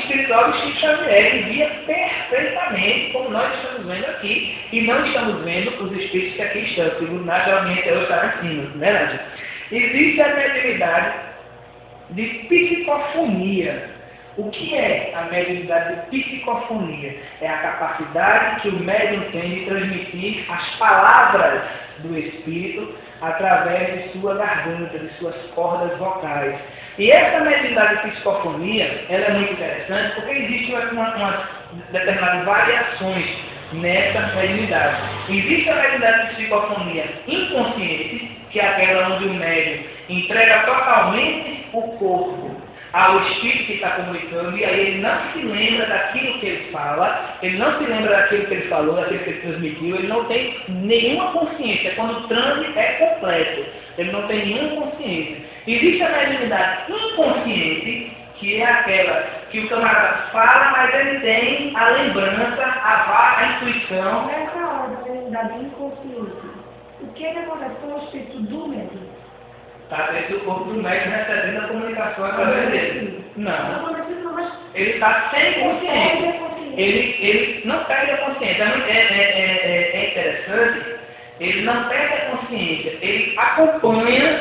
espiritual do Chico Xavier. Ele via perfeitamente, como nós estamos vendo aqui, e não estamos vendo os espíritos que aqui estão, que o naturalmente eu estar acima, né, Nádia? Existe a mediunidade de psicofonia. O que é a mediunidade de psicofonia? É a capacidade que o médium tem de transmitir as palavras do espírito através de sua garganta, de suas cordas vocais. E essa mediunidade de psicofonia, ela é muito interessante porque existem uma, uma determinadas variações nessa mediunidade. Existe a mediunidade de psicofonia inconsciente, que é aquela onde o médium entrega totalmente o corpo ao espírito que está comunicando, e aí ele não se lembra daquilo que ele fala, ele não se lembra daquilo que ele falou, daquilo que ele transmitiu, ele não tem nenhuma consciência. Quando o transe é completo, ele não tem nenhuma consciência. Existe a mediunidade inconsciente, que é aquela que o camarada fala, mas ele tem a lembrança, a, a intuição. Nessa hora da mediunidade inconsciente, o que é que acontece com o espírito do médium? Está dentro do corpo do médium recebendo a comunicação através dele. Não. Ele está sem consciência. Ele, ele não perde a consciência. É, é, é, é interessante. Ele não perde a consciência. Ele acompanha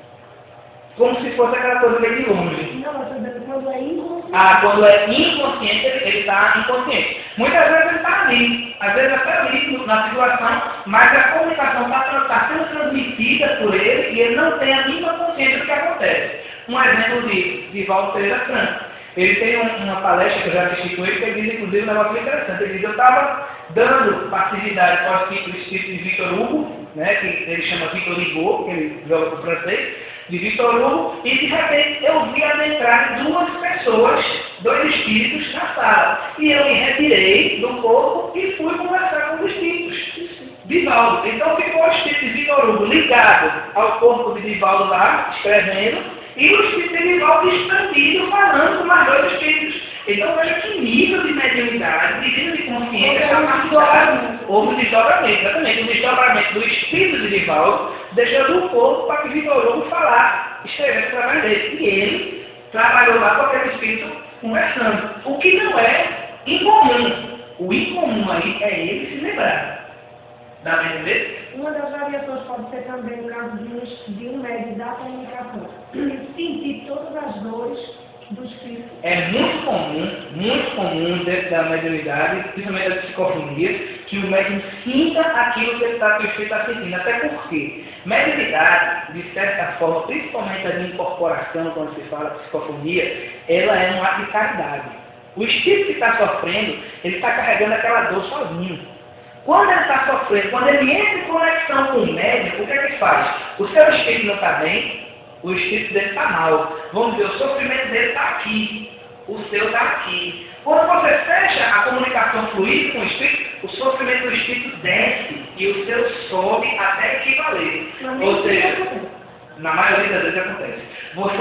como se fosse aquela coisa meio de longe. Não, mas quando é inconsciente. Ah, quando é inconsciente, ele está inconsciente. Muitas vezes ele está ali. Às vezes até ali na situação, mas a comunicação está tá sendo transmitida por ele e ele não tem a mínima consciência do que acontece. Um exemplo disso, de Valdo Pereira Franco. Ele tem um, uma palestra que eu já assisti com ele, que ele diz, inclusive, um negócio interessante. Ele diz, eu estava dando passividade para o espírito de Victor Hugo, né, que ele chama Victor Hugo, que ele joga para o francês, de Victor Hugo, e de repente eu vi adentrar duas pessoas, dois espíritos na sala. E eu me retirei do corpo e fui conversar com os espíritos. Divaldo. Então ficou o espírito de Victor Hugo ligado ao corpo de Divaldo lá, escrevendo, e o espírito de Divaldo expandido, falando com mais dois espíritos. Então veja que nível de mediunidade, de nível de consciência, capacidade, houve um desdobramento, exatamente, um desdobramento do espírito de Divaldo, deixando o corpo para que Victor Hugo falasse, escrevesse através dele. E ele trabalhou lá com aquele espírito conversando. O que não é incomum. O incomum aí é ele se lembrar. Dá para entender? Uma das variações pode ser também o caso de um, de um médium da comunicação. Sentir todas as dores do espírito. É muito comum, muito comum dentro da mediunidade, principalmente da psicofonia, que o médium sinta aquilo que, ele tá, que o espírito está sentindo. Até porque mediunidade, de certa forma, principalmente a de incorporação, quando se fala psicofonia, ela é um ato de caridade. O espírito que está sofrendo, ele está carregando aquela dor sozinho. Quando ele está sofrendo, quando ele entra em conexão com o médium, o que é que faz? O seu espírito não está bem, o espírito dele está mal. Vamos ver, o sofrimento dele está aqui, o seu está aqui. Quando você fecha a comunicação fluida com o espírito, o sofrimento do espírito desce e o seu sobe até equivaler. Ou seja, na maioria das vezes acontece. Você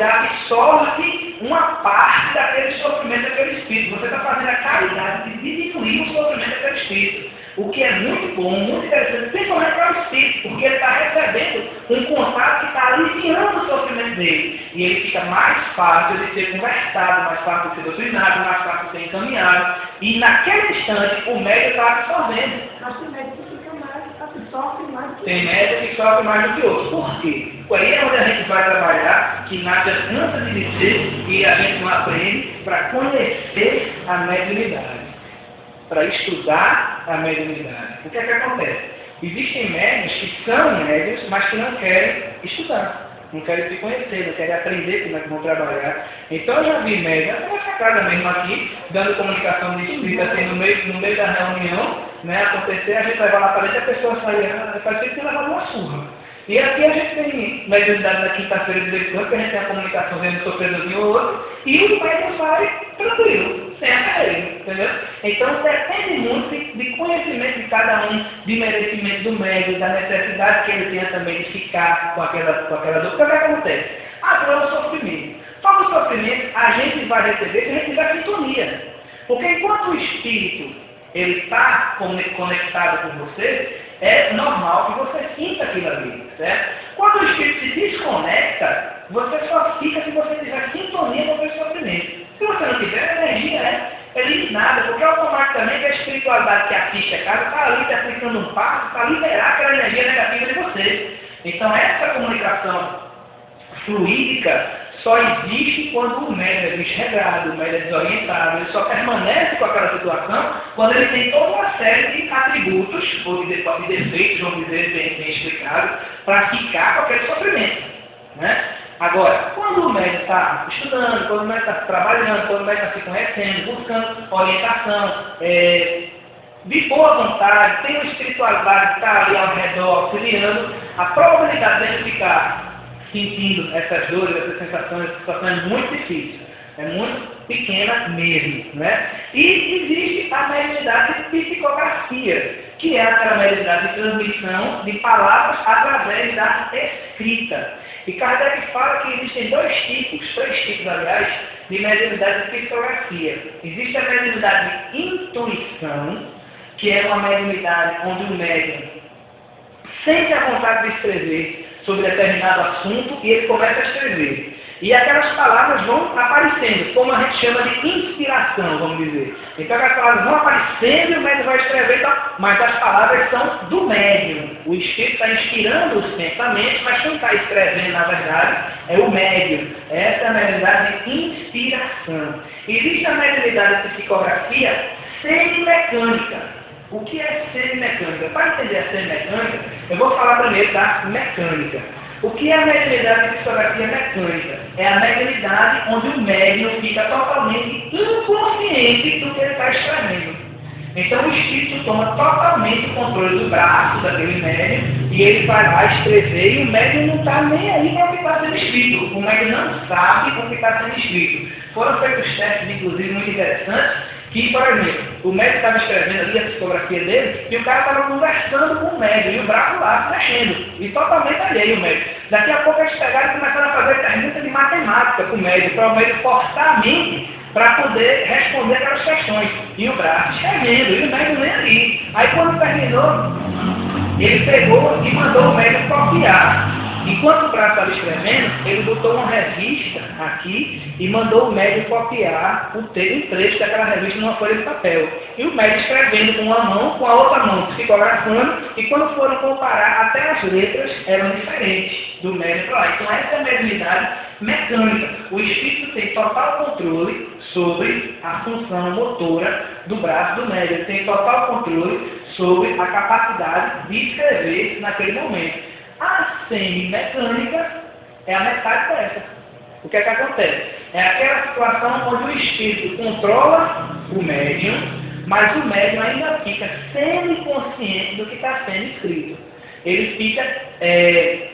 absorve uma parte daquele sofrimento daquele espírito. Você está fazendo a caridade de diminuir o sofrimento daquele espírito. O que é muito bom, muito interessante, principalmente para o espírito, porque ele está recebendo um contato que está aliviando o sofrimento dele. E ele fica mais fácil de ser conversado, mais fácil de ser doutrinado, mais fácil de ser encaminhado. E naquele instante, o médium está absorvendo. Mas tem médium que fica mais, que sofre mais do que Tem médium que sofre mais do que outros. Por quê? Porque aí é onde a gente vai trabalhar, que Nádia cansa de dizer e a gente não aprende, para conhecer a mediunidade. Para estudar a mediunidade. O que é que acontece? Existem médiuns que são médiuns, mas que não querem estudar, não querem se conhecer, não querem aprender como é que vão trabalhar. Então eu já vi médiuns, até nessa casa mesmo aqui, dando comunicação de espírito, assim, no meio, no meio da reunião, né, acontecer, a gente vai lá para dentro e a pessoa sai, faz tempo que leva uma surra. E aqui a gente tem mediunidade na quinta-feira de vez em quando, que a gente tem a comunicação vendo surpresazinho ou outro, e o médium sai tranquilo, sem aparelho, entendeu? Então depende muito de, de conhecimento de cada um, de merecimento do médium, da necessidade que ele tenha também de ficar com aquela, com aquela dor. Então o que acontece? A dor é o sofrimento. Todo sofrimento a gente vai receber se a gente tiver sintonia. Porque enquanto o espírito ele está conectado com você, é normal que você sinta aquilo ali, certo? Quando o espírito se desconecta, você só fica se você tiver sintonia com o seu sofrimento. Se você não tiver, a energia é eliminada, porque automaticamente a espiritualidade que assiste a casa está ali te aplicando um passo para liberar aquela energia negativa de você. Então essa comunicação fluídica só existe quando o médium é desregrado, o médium é desorientado. Ele só permanece com aquela situação quando ele tem toda uma série de atributos, ou de defeitos, vamos dizer, bem, bem explicado, para ficar com aquele sofrimento. Né? Agora, quando o médium está estudando, quando o médium está trabalhando, quando o médium está se conhecendo, buscando orientação, é, de boa vontade, tem uma espiritualidade que está ali ao redor, auxiliando, a probabilidade dele ficar sentindo essas dores, essas sensações, essa situação é muito difícil, é muito pequena mesmo, né? E existe a mediunidade de psicografia, que é aquela mediunidade de transmissão de palavras através da escrita. E Kardec fala que existem dois tipos, três tipos, aliás, de mediunidade de psicografia. Existe a mediunidade de intuição, que é uma mediunidade onde o médium sente a vontade de escrever sobre determinado assunto e ele começa a escrever. E aquelas palavras vão aparecendo, como a gente chama de inspiração, vamos dizer. Então aquelas palavras vão aparecendo e o médium vai escrever, então, mas as palavras são do médium. O espírito está inspirando os pensamentos, mas quem está escrevendo, na verdade, é o médium. Essa é a mediunidade de inspiração. Existe a mediunidade de psicografia semimecânica. O que é semimecânica? Para entender a semimecânica, eu vou falar primeiro da mecânica. O que é a mediunidade de psicografia mecânica? É a mediunidade onde o médium fica totalmente inconsciente do que ele está escrevendo. Então o espírito toma totalmente o controle do braço daquele médium e ele vai lá escrever e o médium não está nem aí para o que está sendo escrito. O médium não sabe o que está sendo escrito. Foram feitos testes, inclusive, muito interessantes, que, por exemplo, o médico estava escrevendo ali a psicografia dele e o cara estava conversando com o médico e o braço lá se mexendo. E totalmente alheio o médico. Daqui a pouco eles pegaram e começaram a fazer perguntas de matemática com o médico, para o médico forçar a mente para poder responder aquelas questões. E o braço escrevendo, e o médico nem ali. Aí quando terminou, ele pegou e mandou o médico copiar. Enquanto o braço estava escrevendo, ele botou uma revista aqui e mandou o médico copiar o texto, um trecho daquela revista numa folha de papel. E o médico escrevendo com uma mão, com a outra mão psicografando, e quando foram comparar, até as letras eram diferentes do médico lá. Então essa é a mediunidade mecânica. O espírito tem total controle sobre a função motora do braço do médico. Ele tem total controle sobre a capacidade de escrever naquele momento. A semimecânica é a metade dessa. O que é que acontece? É aquela situação onde o espírito controla o médium, mas o médium ainda fica semiconsciente do que está sendo escrito. Ele fica... É,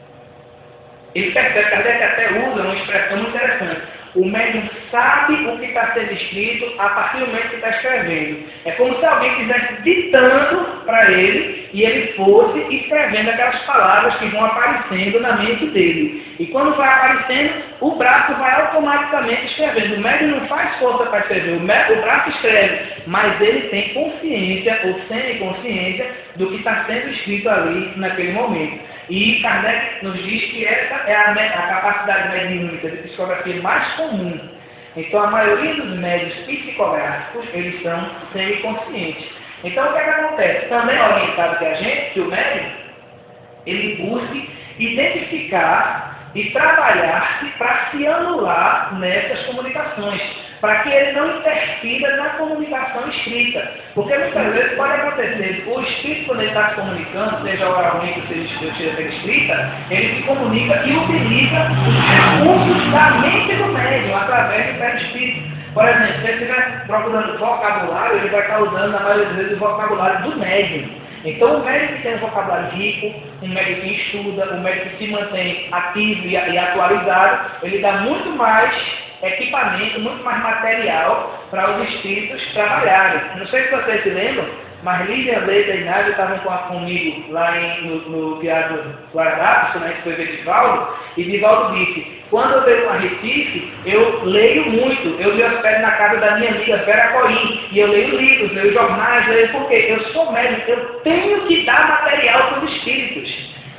ele percebe, Kardec até usa uma expressão muito interessante. O médium sabe o que está sendo escrito a partir do momento que está escrevendo. É como se alguém estivesse ditando para ele e ele fosse escrevendo aquelas palavras que vão aparecendo na mente dele. E quando vai aparecendo, o braço vai automaticamente escrevendo. O médium não faz força para escrever, o, médium, o braço escreve, mas ele tem consciência ou semiconsciência do que está sendo escrito ali naquele momento. E Kardec nos diz que essa é a, a capacidade mediúnica de psicografia mais comum. Então a maioria dos médios psicográficos, eles são semiconscientes. Então o que é que acontece? Também é orientado que a gente, que o médium, ele busque identificar e trabalhar para se anular nessas comunicações, para que ele não interfira na comunicação escrita. Porque muitas vezes pode acontecer, o espírito, quando ele está se comunicando, seja oralmente ou seja, seja pela escrita, ele se comunica e utiliza os recursos da mente do médium, através do perispírito. Por exemplo, se ele estiver procurando vocabulário, ele vai estar usando, na maioria das vezes, o vocabulário do médium. Então, o médico que tem um vocabulário rico, um médico que estuda, um médico que se mantém ativo e, e atualizado, ele dá muito mais equipamento, muito mais material para os espíritos trabalharem. Não sei se vocês se lembram, mas Lídia, Leida e Nádia estavam comigo lá em, no, no Teatro Guararapes, né, que foi ver Divaldo, e Divaldo disse, quando eu venho a Recife, eu leio muito, eu me hospedo na casa da minha amiga Vera Coim, e eu leio livros, leio jornais, leio porque eu sou médico, eu tenho que dar material para os espíritos.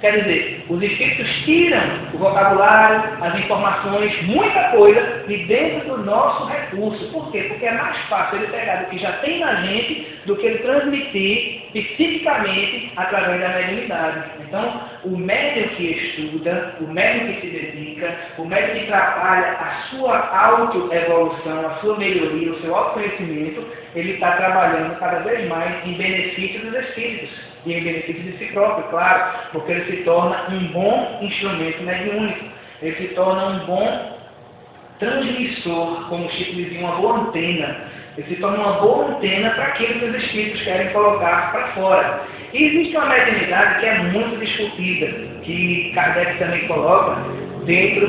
Quer dizer, os espíritos tiram o vocabulário, as informações, muita coisa de dentro do nosso recurso. Por quê? Porque é mais fácil ele pegar do que já tem na gente do que ele transmitir psiquicamente através da mediunidade. Então, o médium que estuda, o médium que se dedica, o médium que trabalha a sua autoevolução, a sua melhoria, o seu autoconhecimento, ele está trabalhando cada vez mais em benefício dos espíritos. E em benefício de si próprio, claro, porque ele se torna um bom instrumento mediúnico, ele se torna um bom transmissor, como o Chico dizia, uma boa antena, ele se torna uma boa antena para aquilo que os espíritos querem colocar para fora. E existe uma mediunidade que é muito discutida, que Kardec também coloca dentro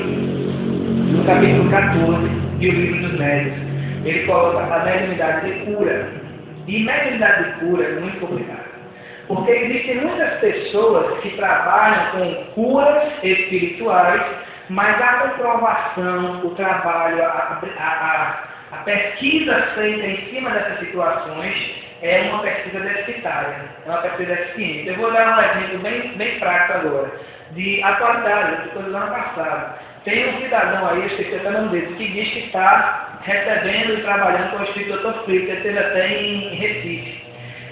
do capítulo quatorze do Livro dos Médiuns. Ele coloca a mediunidade de cura. E mediunidade de cura é muito complicado. Porque existem muitas pessoas que trabalham com curas espirituais, mas a comprovação, o trabalho, a, a, a, a pesquisa feita em cima dessas situações é uma pesquisa deficitária, é uma pesquisa deficiente. Eu vou dar um exemplo bem, bem prático agora, de atualidade, de coisa do ano passado. Tem um cidadão aí, eu esqueci até o nome dele, que diz que está recebendo e trabalhando com o Espírito doutor Freitas, ele esteve até em Recife.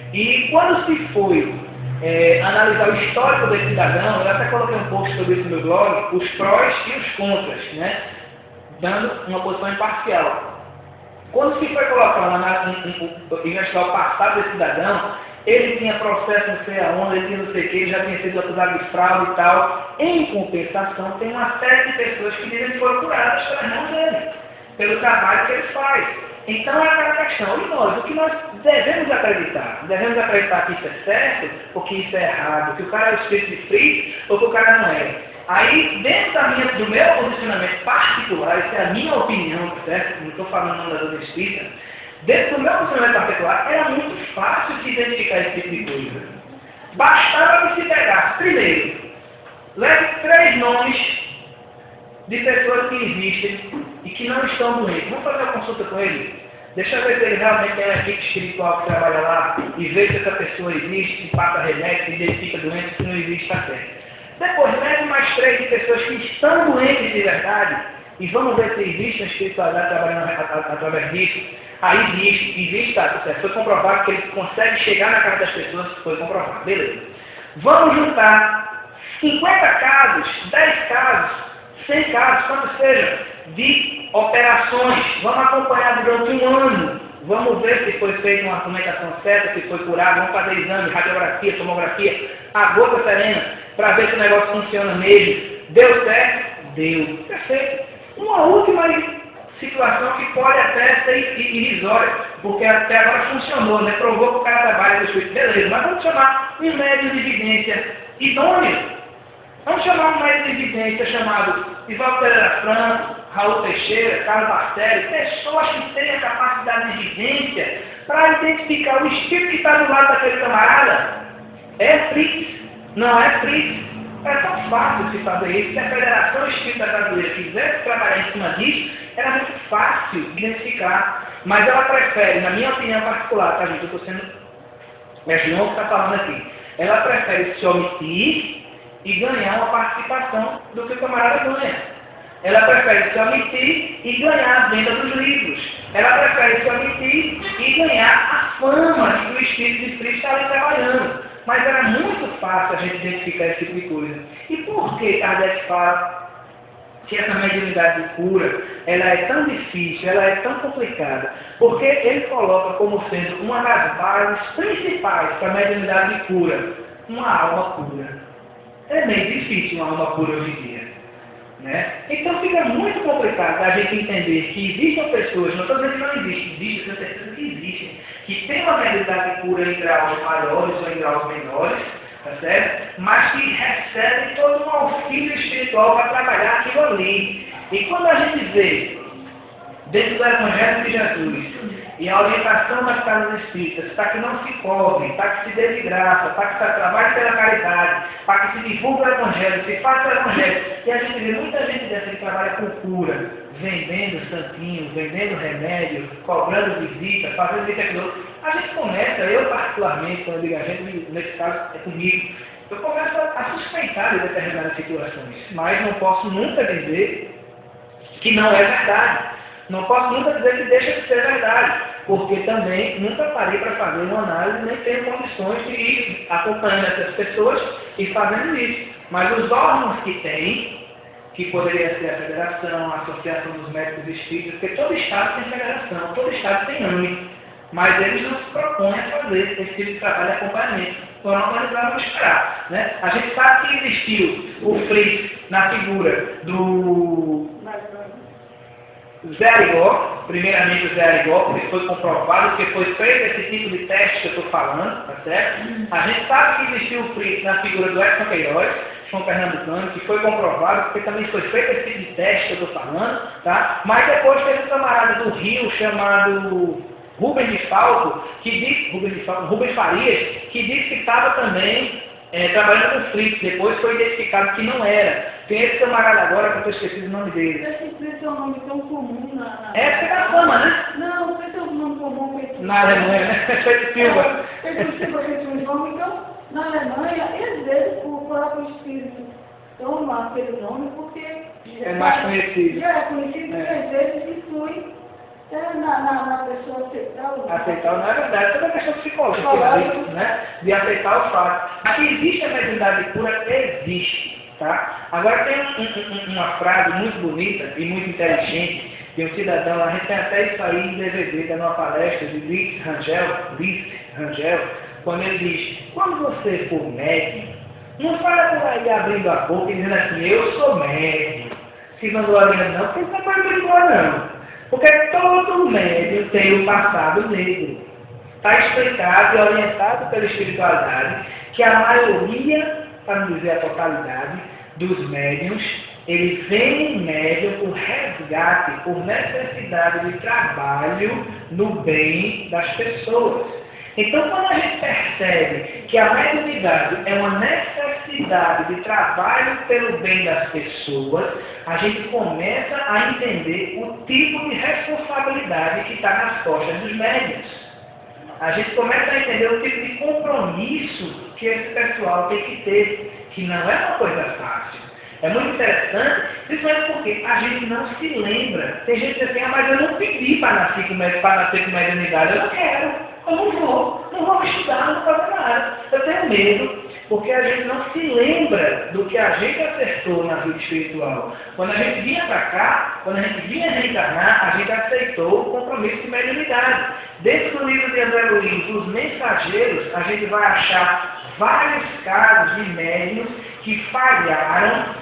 E quando se foi é, analisar o histórico desse cidadão, eu até coloquei um post sobre isso no meu blog, os prós e os contras, né? Dando uma posição imparcial. Quando se foi colocar um, um, um, investigar o passado desse cidadão, ele tinha processo não sei aonde, ele tinha não sei o que, ele já tinha sido acusado de fraude e tal. Em compensação, tem uma série de pessoas que dizem que foram curadas pelas mãos dele, pelo trabalho que ele faz. Então é aquela questão, e nós, o que nós devemos acreditar? Devemos acreditar que isso é certo ou que isso é errado? Que o cara é o espírito de Freitas ou que o cara não é? Aí, dentro da minha, do meu posicionamento particular, isso é a minha opinião, certo? Não estou falando não da doutrina espírita. Dentro do meu posicionamento particular, era muito fácil de identificar esse tipo de coisa. Bastava que se pegasse, primeiro, leve três nomes de pessoas que existem e que não estão doentes. Vamos fazer uma consulta com ele? Deixa eu ver se ele realmente tem uma equipe espiritual que trabalha lá e ver se essa pessoa existe, se passa remédio, se identifica doença, se não existe, está certo. Depois, leve mais três de pessoas que estão doentes de verdade e vamos ver se existe uma espiritualidade trabalhando através disso. Aí existe, existe, tá, certo. Foi comprovado que ele consegue chegar na casa das pessoas, foi comprovado, beleza. Vamos juntar cinquenta casos, dez casos, cem casos, quanto seja, de operações. Vamos acompanhar durante um ano. Vamos ver se foi feita uma argumentação certa, se foi curado. Vamos fazer exame, radiografia, tomografia, a gota serena, para ver se o negócio funciona mesmo. Deu certo? Deu. Perfeito. Uma última situação que pode até ser irrisória, porque até agora funcionou, né? Provou que o cara trabalha com espírito. Beleza, mas vamos chamar um médium de evidência idôneo. Vamos chamar um médium de evidência chamado Ivaldo Pereira Franco, Raul Teixeira, Carlos Barcelli, pessoas que têm a capacidade de evidência para identificar o espírito que está do lado daquele camarada. É Freitas? Não é Freitas? É tão fácil se fazer isso. Se a Federação Espírita Brasileira quisesse trabalhar em cima disso, era muito fácil identificar. Mas ela prefere, na minha opinião particular, tá, gente? Eu estou sendo... É João que está falando aqui. Ela prefere se omitir e ganhar uma participação do que o camarada ganha. Ela prefere se omitir e ganhar a venda dos livros. Ela prefere se omitir e ganhar a fama que o Espírito de Cristo está ali trabalhando. Mas era muito fácil a gente identificar esse tipo de coisa. E por que Kardec fala que essa mediunidade de cura, ela é tão difícil, ela é tão complicada? Porque ele coloca como sendo uma das bases principais para a mediunidade de cura, uma alma pura. É bem difícil uma alma pura hoje em dia. Né? Então fica muito complicado a gente entender que existem pessoas, não estou dizendo que não existe, existe, eu tenho certeza que existem, que tem uma mediunidade de cura em graus maiores ou em graus menores, tá certo? Mas que recebem todo um auxílio espiritual para trabalhar aquilo ali. E quando a gente vê, dentro do Evangelho de Jesus, e a orientação das casas espíritas, para que não se cobre, para que se dê de graça, para que se trabalhe pela caridade, para que se divulgue o Evangelho, se faça o Evangelho. E a gente vê muita gente dessa que trabalha com cura, vendendo santinho, vendendo remédio, cobrando visita, fazendo isso e aquilo. A gente começa, eu particularmente, quando eu digo a gente, nesse caso é comigo, eu começo a suspeitar de determinadas situações, mas não posso nunca dizer que não é verdade. Não posso nunca dizer que deixa de ser verdade, porque também nunca parei para fazer uma análise, nem tenho condições de ir acompanhando essas pessoas e fazendo isso. Mas os órgãos que tem, que poderia ser a Federação, a Associação dos Médicos Espíritas, porque todo Estado tem federação, todo Estado tem âmbito, mas eles não se propõem a fazer esse tipo de trabalho de acompanhamento. Então não precisamos esperar. Né? A gente sabe que existiu o Fritz na figura do Zé Arigó, primeiramente o Zé Arigó, porque foi comprovado, que foi feito esse tipo de teste que eu estou falando, tá certo? A gente sabe que existiu o Fritz na figura do Edson Queiroz, João Pernambucano, que foi comprovado, porque também foi feito esse tipo de teste que eu estou falando, tá? Mas depois teve um camarada do Rio chamado Rubens de Falco, que disse, Rubens, de Falco, Rubens Farias, que disse que estava também é, trabalhando com Fritz, depois foi identificado que não era. Tem esse camarada agora, que eu estou esquecido o nome dele. Esse Fritz é um nome tão comum na... na... Essa é da fama, né? Não, o Fritz é um nome comum feito... Na Alemanha, né? Feito Silva. É, feito Silva, feito um nome. Então, na Alemanha, às vezes, o próprio espírito toma aquele nome porque... É mais conhecido. Já é conhecido, é. E às vezes influi é, na, na, na pessoa aceitar o... Aceitar não é verdade, é uma questão psicológica, né? De aceitar o fato. Aqui existe a mediunidade pura, existe. Tá? Agora tem um, um, uma frase muito bonita e muito inteligente de um cidadão, a gente tem até isso aí em D V D, da numa palestra de Liszt Rangel, Liszt Rangel, quando ele diz, quando você for médium, não fala por aí abrindo a boca e dizendo assim, eu sou médium, se não gloriando não, porque não vai brigar não, porque todo médium tem um passado negro. Está explicado e orientado pela espiritualidade que a maioria, para não dizer a totalidade, dos médiuns, eles vêm médium por resgate, por necessidade de trabalho no bem das pessoas. Então, quando a gente percebe que a mediunidade é uma necessidade de trabalho pelo bem das pessoas, a gente começa a entender o tipo de responsabilidade que está nas costas dos médiuns. A gente começa a entender o tipo de compromisso que esse pessoal tem que ter, que não é uma coisa fácil. É muito interessante, principalmente porque a gente não se lembra. Tem gente que diz assim, ah, mas eu não pedi para nascer com, para nascer com mediunidade, eu não quero, eu não vou, não vou estudar, não vou fazer nada. Eu tenho medo, porque a gente não se lembra do que a gente acertou na vida espiritual. Quando a gente vinha para cá, quando a gente vinha reencarnar, a gente aceitou o compromisso de mediunidade. Dentro do livro de André Luiz, Os Mensageiros, a gente vai achar vários casos de médiuns que falharam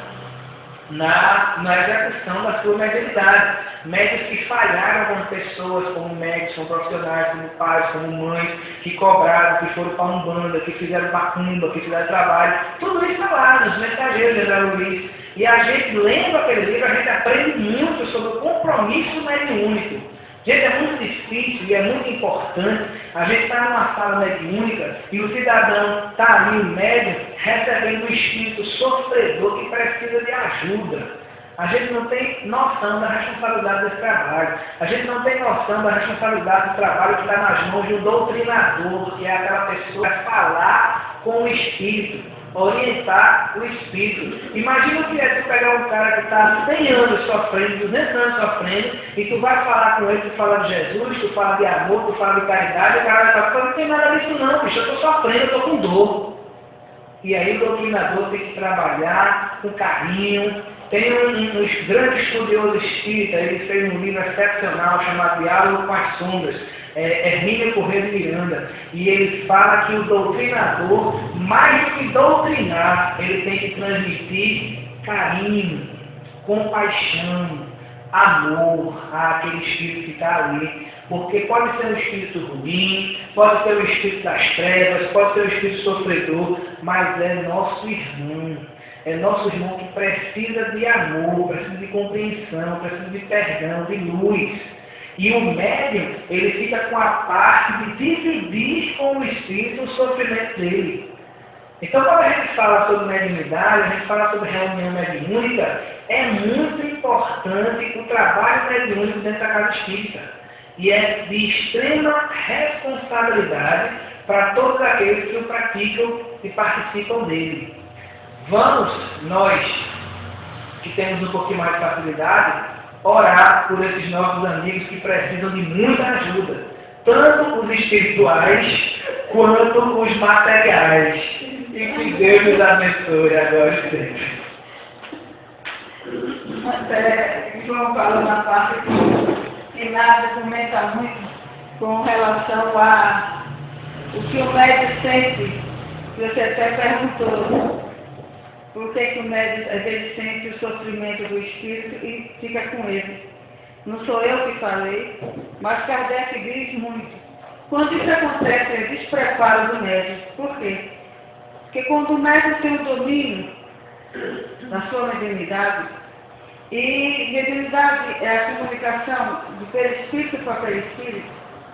na, na execução da sua mediunidade. Médiuns que falharam como pessoas, como médicos, como profissionais, como pais, como mães, que cobraram, que foram para Umbanda, que fizeram macumba, que fizeram trabalho. Tudo isso está lá nos Mensageiros de André Luiz. E a gente lendo aquele livro, a gente aprende muito sobre o compromisso mediúnico. Gente, é muito difícil e é muito importante a gente estar numa sala mediúnica e o cidadão está ali, o médium, recebendo um espírito sofredor que precisa de ajuda. A gente não tem noção da responsabilidade desse trabalho. A gente não tem noção da responsabilidade do trabalho que está nas mãos de um doutrinador, que é aquela pessoa que vai falar com o espírito, orientar o espírito. Imagina o que é tu pegar um cara que está há cem anos sofrendo, duzentos anos sofrendo, e tu vai falar com ele, tu fala de Jesus, tu fala de amor, tu fala de caridade, e o cara vai falar, não tem nada disso não, bicho, eu estou sofrendo, eu estou com dor. E aí o doutrinador tem que trabalhar com carinho. Tem um, um, um grande estudioso espírita, ele fez um livro excepcional chamado Diálogo com as Sombras, é, Hermínio Corrêa de Miranda, e ele fala que o doutrinador, mais do que doutrinar, ele tem que transmitir carinho, compaixão, amor àquele espírito que está ali. Porque pode ser um espírito ruim, pode ser um espírito das trevas, pode ser um espírito sofredor, mas é nosso irmão. É nosso irmão que precisa de amor, precisa de compreensão, precisa de perdão, de luz. E o médium, ele fica com a parte de dividir com o espírito o sofrimento dele. Então, quando a gente fala sobre mediunidade, a gente fala sobre reunião mediúnica, é muito importante o trabalho mediúnico dentro da casa espírita. E é de extrema responsabilidade para todos aqueles que o praticam e participam dele. Vamos, nós, que temos um pouquinho mais de facilidade, orar por esses nossos amigos que precisam de muita ajuda, tanto os espirituais quanto os materiais. E que Deus nos abençoe agora e sempre. Até João falou na parte que nada comenta muito com relação a o que o médico sente, que você até perguntou por que, que o médico às vezes sente o sofrimento do espírito e fica com ele. Não sou eu que falei, mas Kardec diz muito. Quando isso acontece, é despreparo do médico. Por quê? Porque quando o médico tem o domínio da sua mediunidade, e mediunidade é a comunicação de perispírito para perispírito,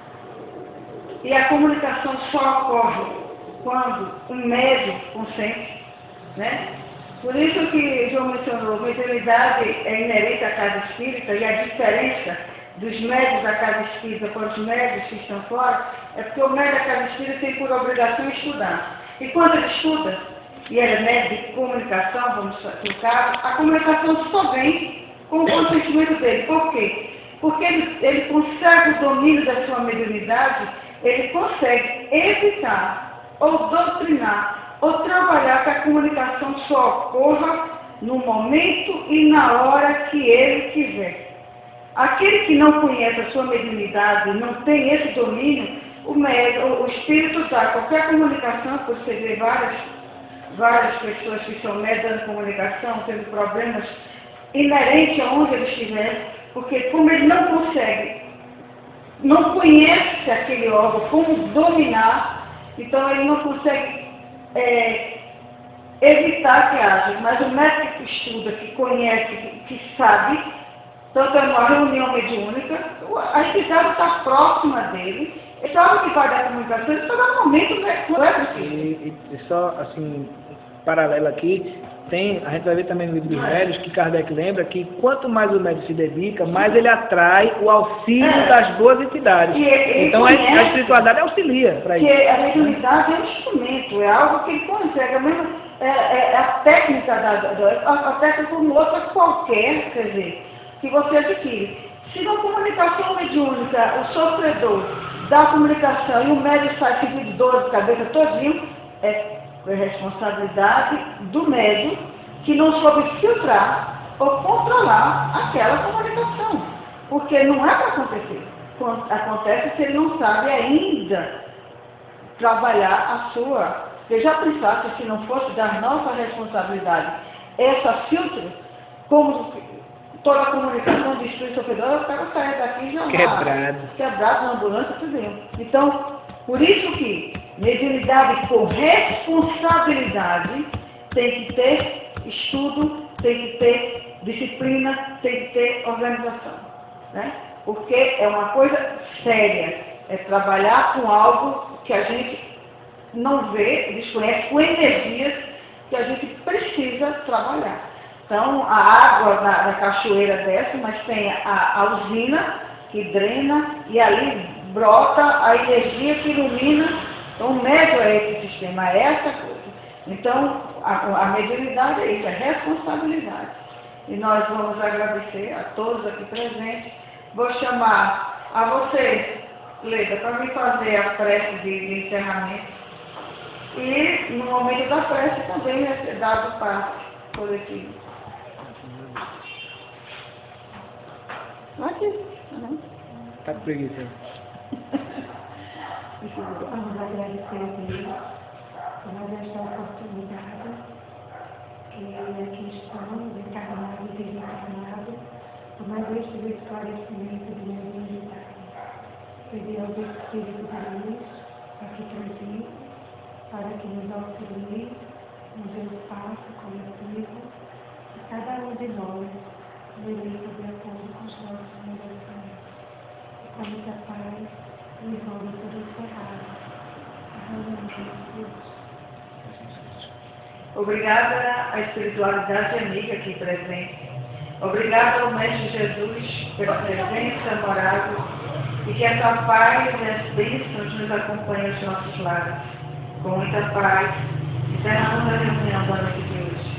e a comunicação só ocorre quando um médium consente, né? Por isso que João mencionou, mediunidade é inerente a cada espírita, e a diferença dos médios da casa espírita para os médios que estão fora é porque o médio da casa espírita tem por obrigação estudar. E quando ele estuda, e ele é médio de comunicação, vamos colocar, a comunicação só vem com o consentimento dele. Por quê? Porque ele, ele consegue o domínio da sua mediunidade, ele consegue evitar ou doutrinar ou trabalhar que a comunicação só ocorra no momento e na hora que ele quiser. Aquele que não conhece a sua mediunidade, não tem esse domínio, o, médio, o espírito dá qualquer comunicação, por você ver várias, várias pessoas que são médias de comunicação, tendo problemas inerentes a onde ele estiver, porque como ele não consegue, não conhece aquele órgão, como dominar, então ele não consegue é, evitar que haja. Mas o médico que estuda, que conhece, que, que sabe, tanto é uma reunião mediúnica, a entidade está próxima dele, ele sabe que vai dar comunicação, ele só dá um momento, né? Não é possível. E, e só, assim, paralelo aqui, tem, a gente vai ver também no livro dos médios, que Kardec lembra que quanto mais o médium se dedica, mais ele atrai o auxílio é. das boas entidades. E, e então a, a espiritualidade auxilia para isso. Porque a mediunidade é um instrumento, é algo que ele consegue, é, mesmo, é, é, é a técnica da, da a, a técnica como outra qualquer, quer dizer, que você adquire. Se na comunicação mediúnica o sofredor dá a comunicação e o médium sai sentindo dor de cabeça todinho, é responsabilidade do médium que não soube filtrar ou controlar aquela comunicação. Porque não é para acontecer. Acontece se ele não sabe ainda trabalhar a sua. Você já pensasse se não fosse da nossa responsabilidade essa filtro, como toda a comunicação de espírito sofredor, eu quero sair daqui já quebrado, quebrado na ambulância, tudo isso. Então, por isso que mediunidade com responsabilidade tem que ter estudo, tem que ter disciplina, tem que ter organização, né? Porque é uma coisa séria, é trabalhar com algo que a gente não vê, desconhece, com energias que a gente precisa trabalhar. Então, a água da, da cachoeira desce, mas tem a, a usina que drena e ali brota a energia que ilumina. Então, o médio é esse sistema, é essa coisa. Então, a, a mediunidade é isso, é responsabilidade. E nós vamos agradecer a todos aqui presentes. Vou chamar a você, Leda, para me fazer a prece de, de encerramento. E, no momento da prece, também é dado para o coletivo. Aqui. Uhum. Tá com preguiça. Vamos agradecer a Deus por mais esta oportunidade que aqui estamos, encarnados e desencarnados, por mais este esclarecimento de mediunidade. Pedir ao Espírito de Luz aqui presente, para que nos auxilie, nos dê espaço coletivo, e cada um de nós delita de acordo com os nossos merecimentos. E com muita paz, nos vamos por encerrar. Obrigada à espiritualidade amiga aqui presente. Obrigada ao Mestre Jesus pela presença amorável e que a tua paz e as bênçãos nos acompanhem aos nossos lares. Com muita paz, encerramos a reunião da noite de hoje.